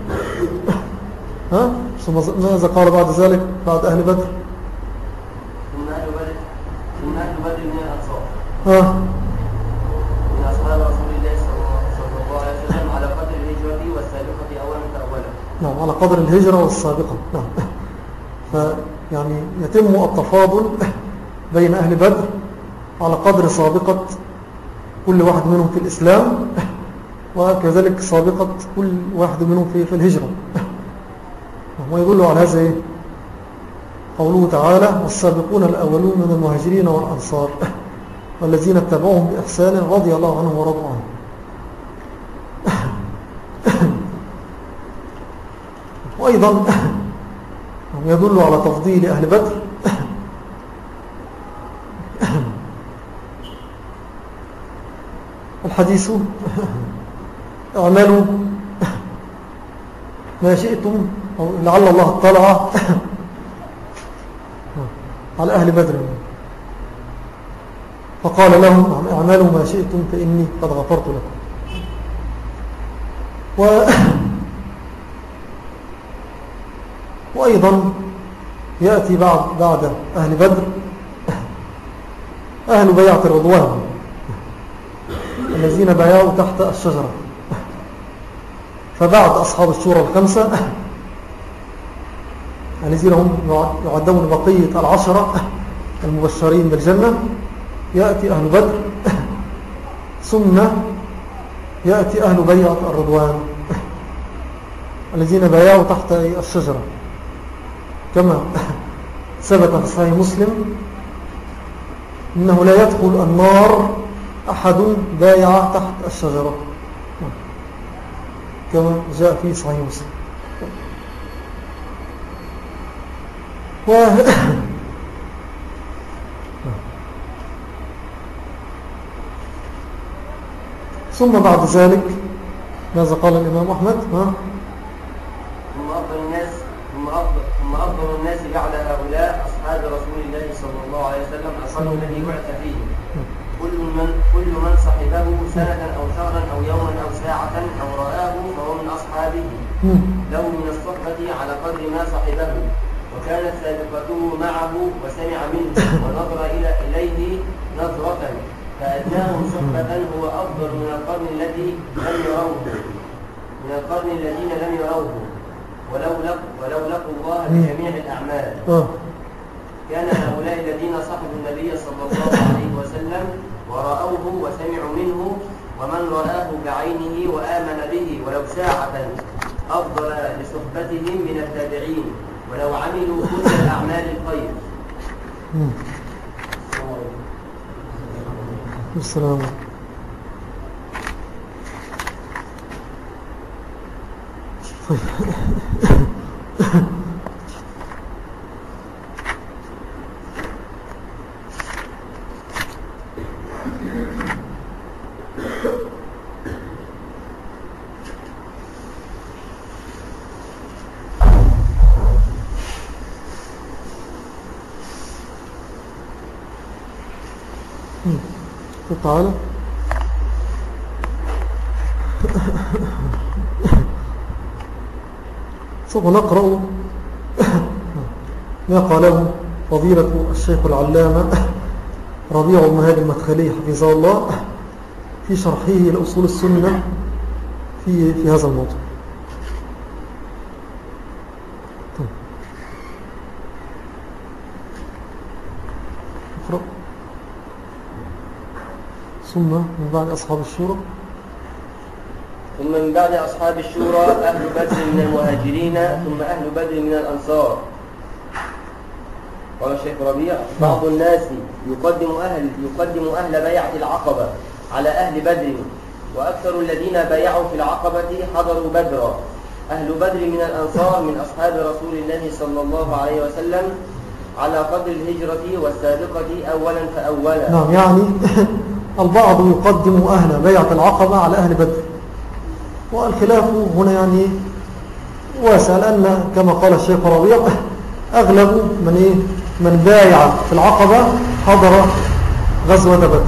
ها ثم ماذا قال بعد ذلك بعد أهل بدر؟ ثم أهل بدر ثم أهل بدر من الأنصار ها من أصحاب رسول الله صلى الله عليه وسلم على قدر الهجرة والسابقة أولا فأولا. نعم على قدر الهجرة والسابقة. نعم فيعني يتم التفاضل بين أهل بدر على قدر سابقة كل واحد منهم في الإسلام، وكذلك سابقة كل واحد منهم في, في الهجرة. ويدل على هذا قوله تعالى: والسابقون الأولون من المهاجرين والأنصار والذين اتبعوهم بإحسان رضي الله عنهم ورضوا عنه. وأيضا يدل على تفضيل أهل بدر الحديث: اعملوا ما شئتم أو لعل الله اطلع على أهل بدر. فقال لهم اعملوا ما شئتم فإني قد غفرت لكم. و وأيضا يأتي بعد, بعد أهل بدر أهل بيعة الرضوان الذين بايعوا تحت الشجرة. فبعد أصحاب الشورى الخمسة الذين هم يعدون بقية العشرة المبشرين بالجنة يأتي أهل بدر، ثم يأتي أهل بيعة الرضوان الذين بايعوا تحت الشجرة، كما ثبت في صحيح مسلم إنه لا يدخل النار أحد بايع تحت الشجرة، كما جاء في صحيح مسلم. و... ثم بعد ذلك ماذا قال الإمام أحمد؟ ها؟ ثم أفضل الناس ثم أفضل, ثم أفضل الناس بعد هؤلاء أصحاب رسول الله صلى الله عليه وسلم القرن الذي بعث فيه، كل من كل من صحبه سنة أو شهرا أو يوما أو ساعة أو رآه فهو من أصحابه، له من الصحبة على قدر ما صحبه، وكانت سابقته معه وسمع منه ونظر إلى إليه نظرة فأدناهم صحبة هو أفضل من القرن الذي لم يروه من القرن الذين لم يروه ولو لقوا ولو لقوا الله بجميع الأعمال. كان هؤلاء الذين صحبوا النبي صلى الله عليه وسلم ورأوه وسمعوا منه ومن رآه بعينه وآمن به ولو ساعة أفضل لصحبتهم من التابعين ولو عملوا كل الأعمال الخير. السلام. تعالى سوف نقرأ ما قاله فضيلة الشيخ العلامة ربيع بن هادي المدخلي حفظه الله في شرحه لأصول السنة في في هذا الموضوع. اقرأ. ثم من بعد أصحاب الشورى ثم من بعد أصحاب الشورى أهل بدر من المهاجرين ثم أهل بدر من الأنصار. قال الشيخ ربيع بعض الناس يقدم أهل, يقدم أهل بيعة العقبة على أهل بدر، وأكثر الذين بايعوا في العقبة حضروا بدرا. أهل بدر من الأنصار من أصحاب رسول الله صلى الله عليه وسلم على قدر الهجرة والسابقة أولا فأولا. نعم، يعني البعض يقدم أهل بيعة العقبة على أهل بدر، والخلاف هنا يعني واسع، لأن كما قال الشيخ ربيع أغلب من, إيه من بايع في العقبة حضر غزوة بدر.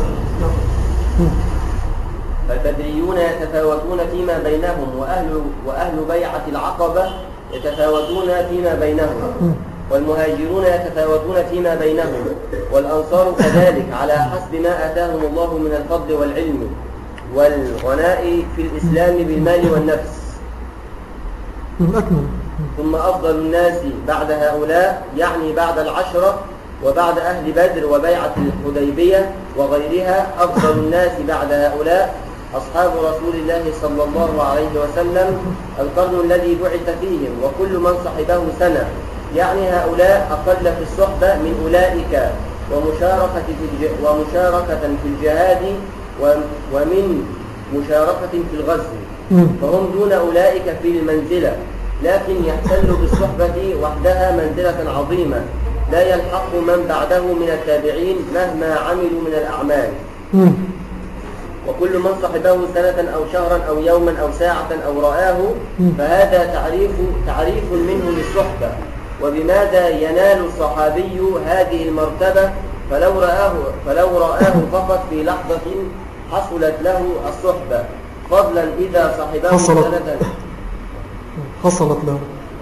فالبدريون يتفاوتون فيما بينهم وأهل, وأهل بيعة العقبة يتفاوتون فيما بينهم، والمهاجرون يتفاوتون فيما بينهم، والأنصار كذلك على حسب ما آتاهم الله من الفضل والعلم والغناء في الإسلام بالمال والنفس. أكمل. ثم أفضل الناس بعد هؤلاء يعني بعد العشرة وبعد أهل بدر وبيعة الحديبية وغيرها، أفضل الناس بعد هؤلاء أصحاب رسول الله صلى الله عليه وسلم القرن الذي بعث فيهم، وكل من صحبه سنة، يعني هؤلاء أقل في الصحبة من أولئك ومشاركة في, ومشاركة في الجهاد ومن مشاركة في الغزو، فهم دون أولئك في المنزلة، لكن يحتل بالصحبة وحدها منزلة عظيمة لا يلحق من بعده من التابعين مهما عملوا من الأعمال. وكل من صحبه سنة أو شهرا أو يوما أو ساعة أو رآه فهذا تعريف, تعريف منه للصحبة. وبماذا ينال الصحابي هذه المرتبة فلو رآه, فلو رآه فقط في لحظة حصلت له الصحبة، فضلا إذا صحبه حصلت سنة حصلت له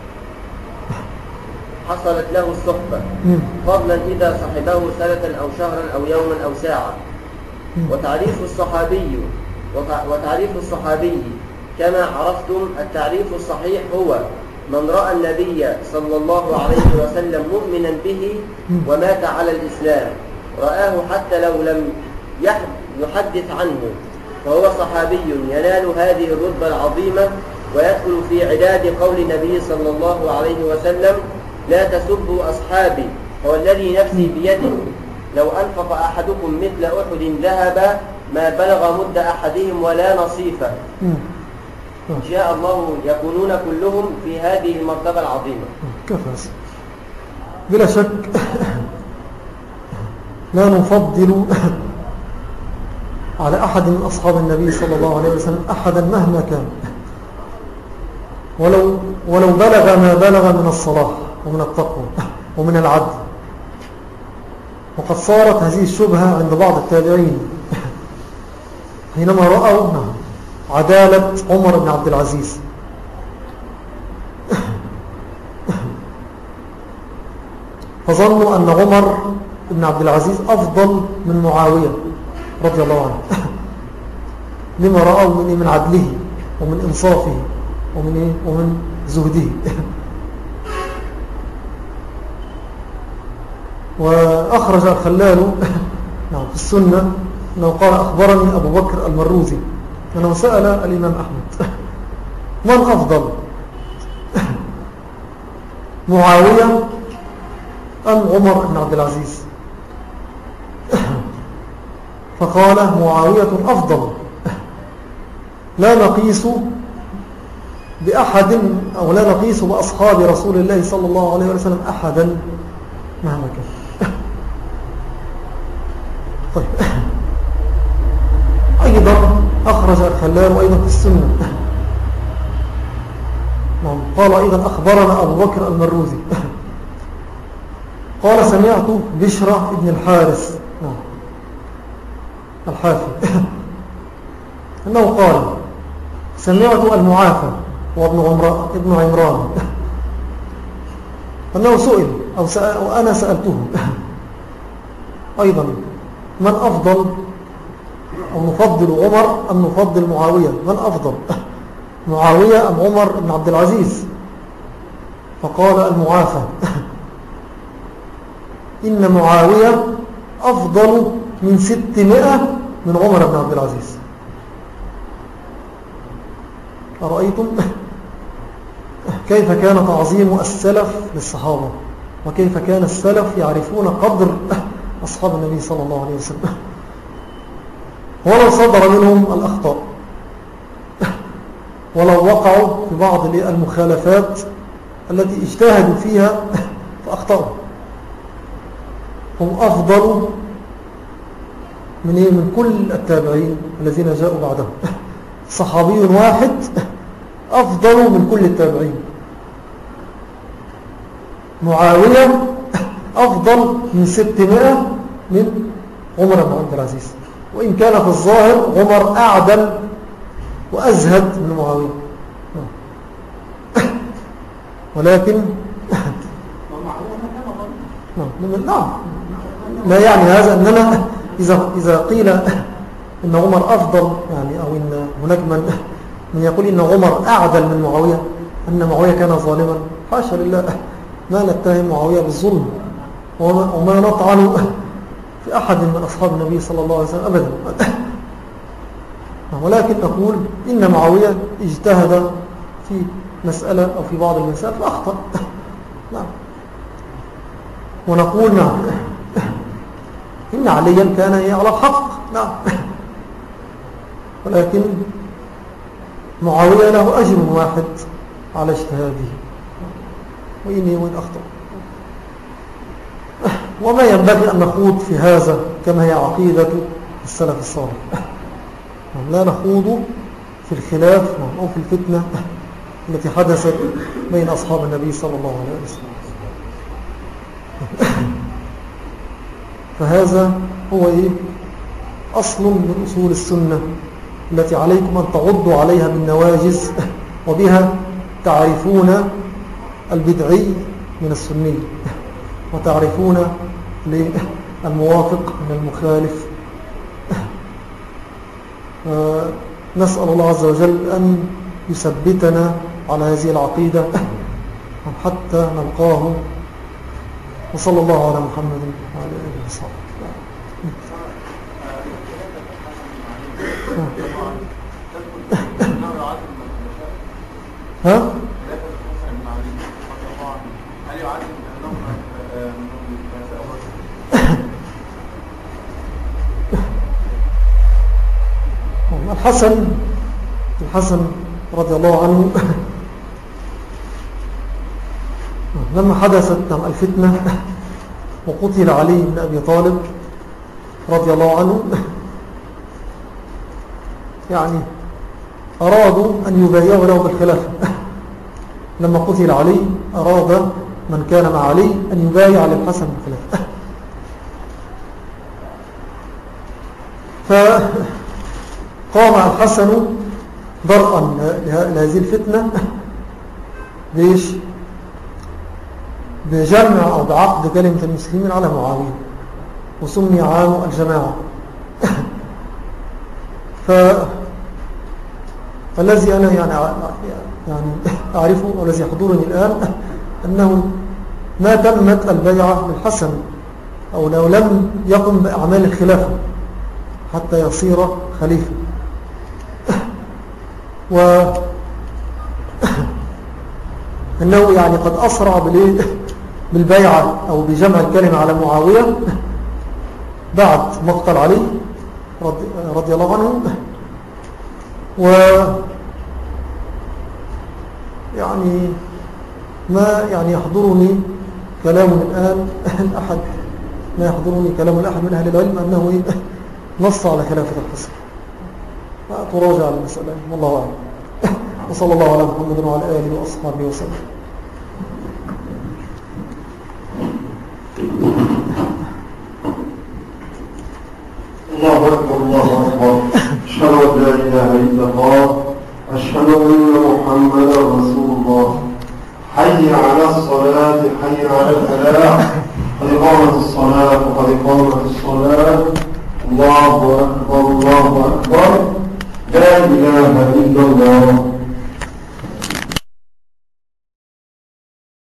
حصلت له الصحبة، فضلا إذا صحبه سنة أو شهرا أو يوما أو ساعة. وتعريف الصحابي وتعريف الصحابي كما عرفتم، التعريف الصحيح هو من رأى النبي صلى الله عليه وسلم مؤمنا به ومات على الإسلام، رآه حتى لو لم يحدث عنه، فهو صحابي ينال هذه الرتبة العظيمة، ويدخل في عداد قول النبي صلى الله عليه وسلم: لا تسبوا أصحابي، فوالذي نفسي بيده لو أنفق أحدكم مثل أحد ذهبا ما بلغ مد أحدهم ولا نصيفا. إن شاء الله يكونون كلهم في هذه المرتبة العظيمة. كفى. بلا شك لا نفضل على أحد من أصحاب النبي صلى الله عليه وسلم أحدا مهما كان، ولو, ولو بلغ ما بلغ من الصلاح ومن التقوى ومن العدل. وقد صارت هذه الشبهة عند بعض التابعين حينما رأوا عدالة عمر بن عبد العزيز، فظنوا أن عمر بن عبد العزيز أفضل من معاوية رضي الله عنه، لما رأوا من, من عدله ومن إنصافه ومن, ومن زهده. وأخرج الخلال في السنة أنه قال: أخبرني أبو بكر المروزي أنه سأل الإمام أحمد: من أفضل، معاوية أم عمر بن عبد العزيز؟ فقال: معاوية أفضل، لا نقيس بأحد أو لا نقيس بأصحاب رسول الله صلى الله عليه وسلم أحدا مهما كان. طيب، أيضا أخرج الخلال أيضا في السنة قال أيضا: أخبرنا أبو بكر المروزي قال: سمعت بشرة ابن الحارث الحافي أنه قال: سمعت المعافى وابن عمران أنه سئل أو سأل وأنا سألته أيضا: من أفضل، أو نفضل عمر أم نفضل معاوية؟ من أفضل، معاوية أم عمر بن عبد العزيز؟ فقال المعافى: إن معاوية أفضل من ستمائة من عمر بن عبد العزيز. أرأيتم كيف كان تعظيم السلف للصحابة، وكيف كان السلف يعرفون قدر أصحاب النبي صلى الله عليه وسلم، ولو صدر منهم الأخطاء، ولو وقعوا في بعض المخالفات التي اجتهدوا فيها فأخطأوا، هم أفضل من, من كل التابعين الذين جاءوا بعدهم. صحابي واحد أفضل من كل التابعين. معاوية أفضل من ستمائة من عمر بن عبد العزيز، وإن كان في الظاهر عمر أعدل وأزهد من معاوية، ولكن نعم، لا يعني هذا أننا إذا, إذا قيل إن عمر أفضل، يعني أو إن هناك من, من يقول إن عمر أعدل من معاوية، أن معاوية كان ظالما، حاشا لله، ما نتهم معاوية بالظلم، وما, وما نطعن في أحد من أصحاب النبي صلى الله عليه وسلم أبدا، ولكن نقول إن معاوية اجتهد في مسألة أو في بعض المسائل فأخطأ، نعم، ونقول نعم إن عليا كان على الحق، نعم، ولكن معاوية له أجر واحد على اجتهاده، وإني وإن أخطأ. وما ينبغي أن نخوض في هذا كما هي عقيدة السلف الصالح، لا نخوض في الخلاف أو في الفتنة التي حدثت بين أصحاب النبي صلى الله عليه وسلم. فهذا هو إيه؟ أصل من أصول السنة التي عليكم أن تعضوا عليها بالنواجز، وبها تعرفون البدعي من السني، وتعرفون الموافق من المخالف. نسأل الله عز وجل أن يثبتنا على هذه العقيدة حتى نلقاه. وصلى الله على محمد وعلى آله وصحبه. ها؟ الحسن الحسن رضي الله عنه لما حدثت الفتنة وقتل علي بن أبي طالب رضي الله عنه، يعني أرادوا أن يبايعوا له بالخلافة. لما قتل علي أراد من كان مع علي أن يبايع للحسن بالخلافة، فقام الحسن درءا لهذه الفتنة بيش بجمع أو بعقد كلمة المسلمين على معاوية، وسمي عام الجماعة. فالذي أنا يعني يعني أعرفه والذي يحضرني الآن أنه ما تمت البيعة للحسن، أو لو لم يقم بأعمال الخلافة حتى يصير خليفة. و أنه يعني قد أسرع بالبيعة أو بجمع الكلمة على معاوية بعد مقتل علي رضي, رضي الله عنه. و يعني ما يعني يحضرني كلام الآن أحد ما يحضرني كلام الأحد من أهل العلم أنه نص على خلافة الحسن. تراجع على المسألة، والله أعلم. وصلى الله على محمد وعلى آله وأصحابه وسلم. الله أكبر الله أكبر. أشهد أن لا إله إلا الله، أشهد أن محمدا رسول الله. حي على الصلاة، حي على الفلاح، قد قامت الصلاة وقد قامت الصلاة. الله أكبر الله أكبر. لا إله إلا الله.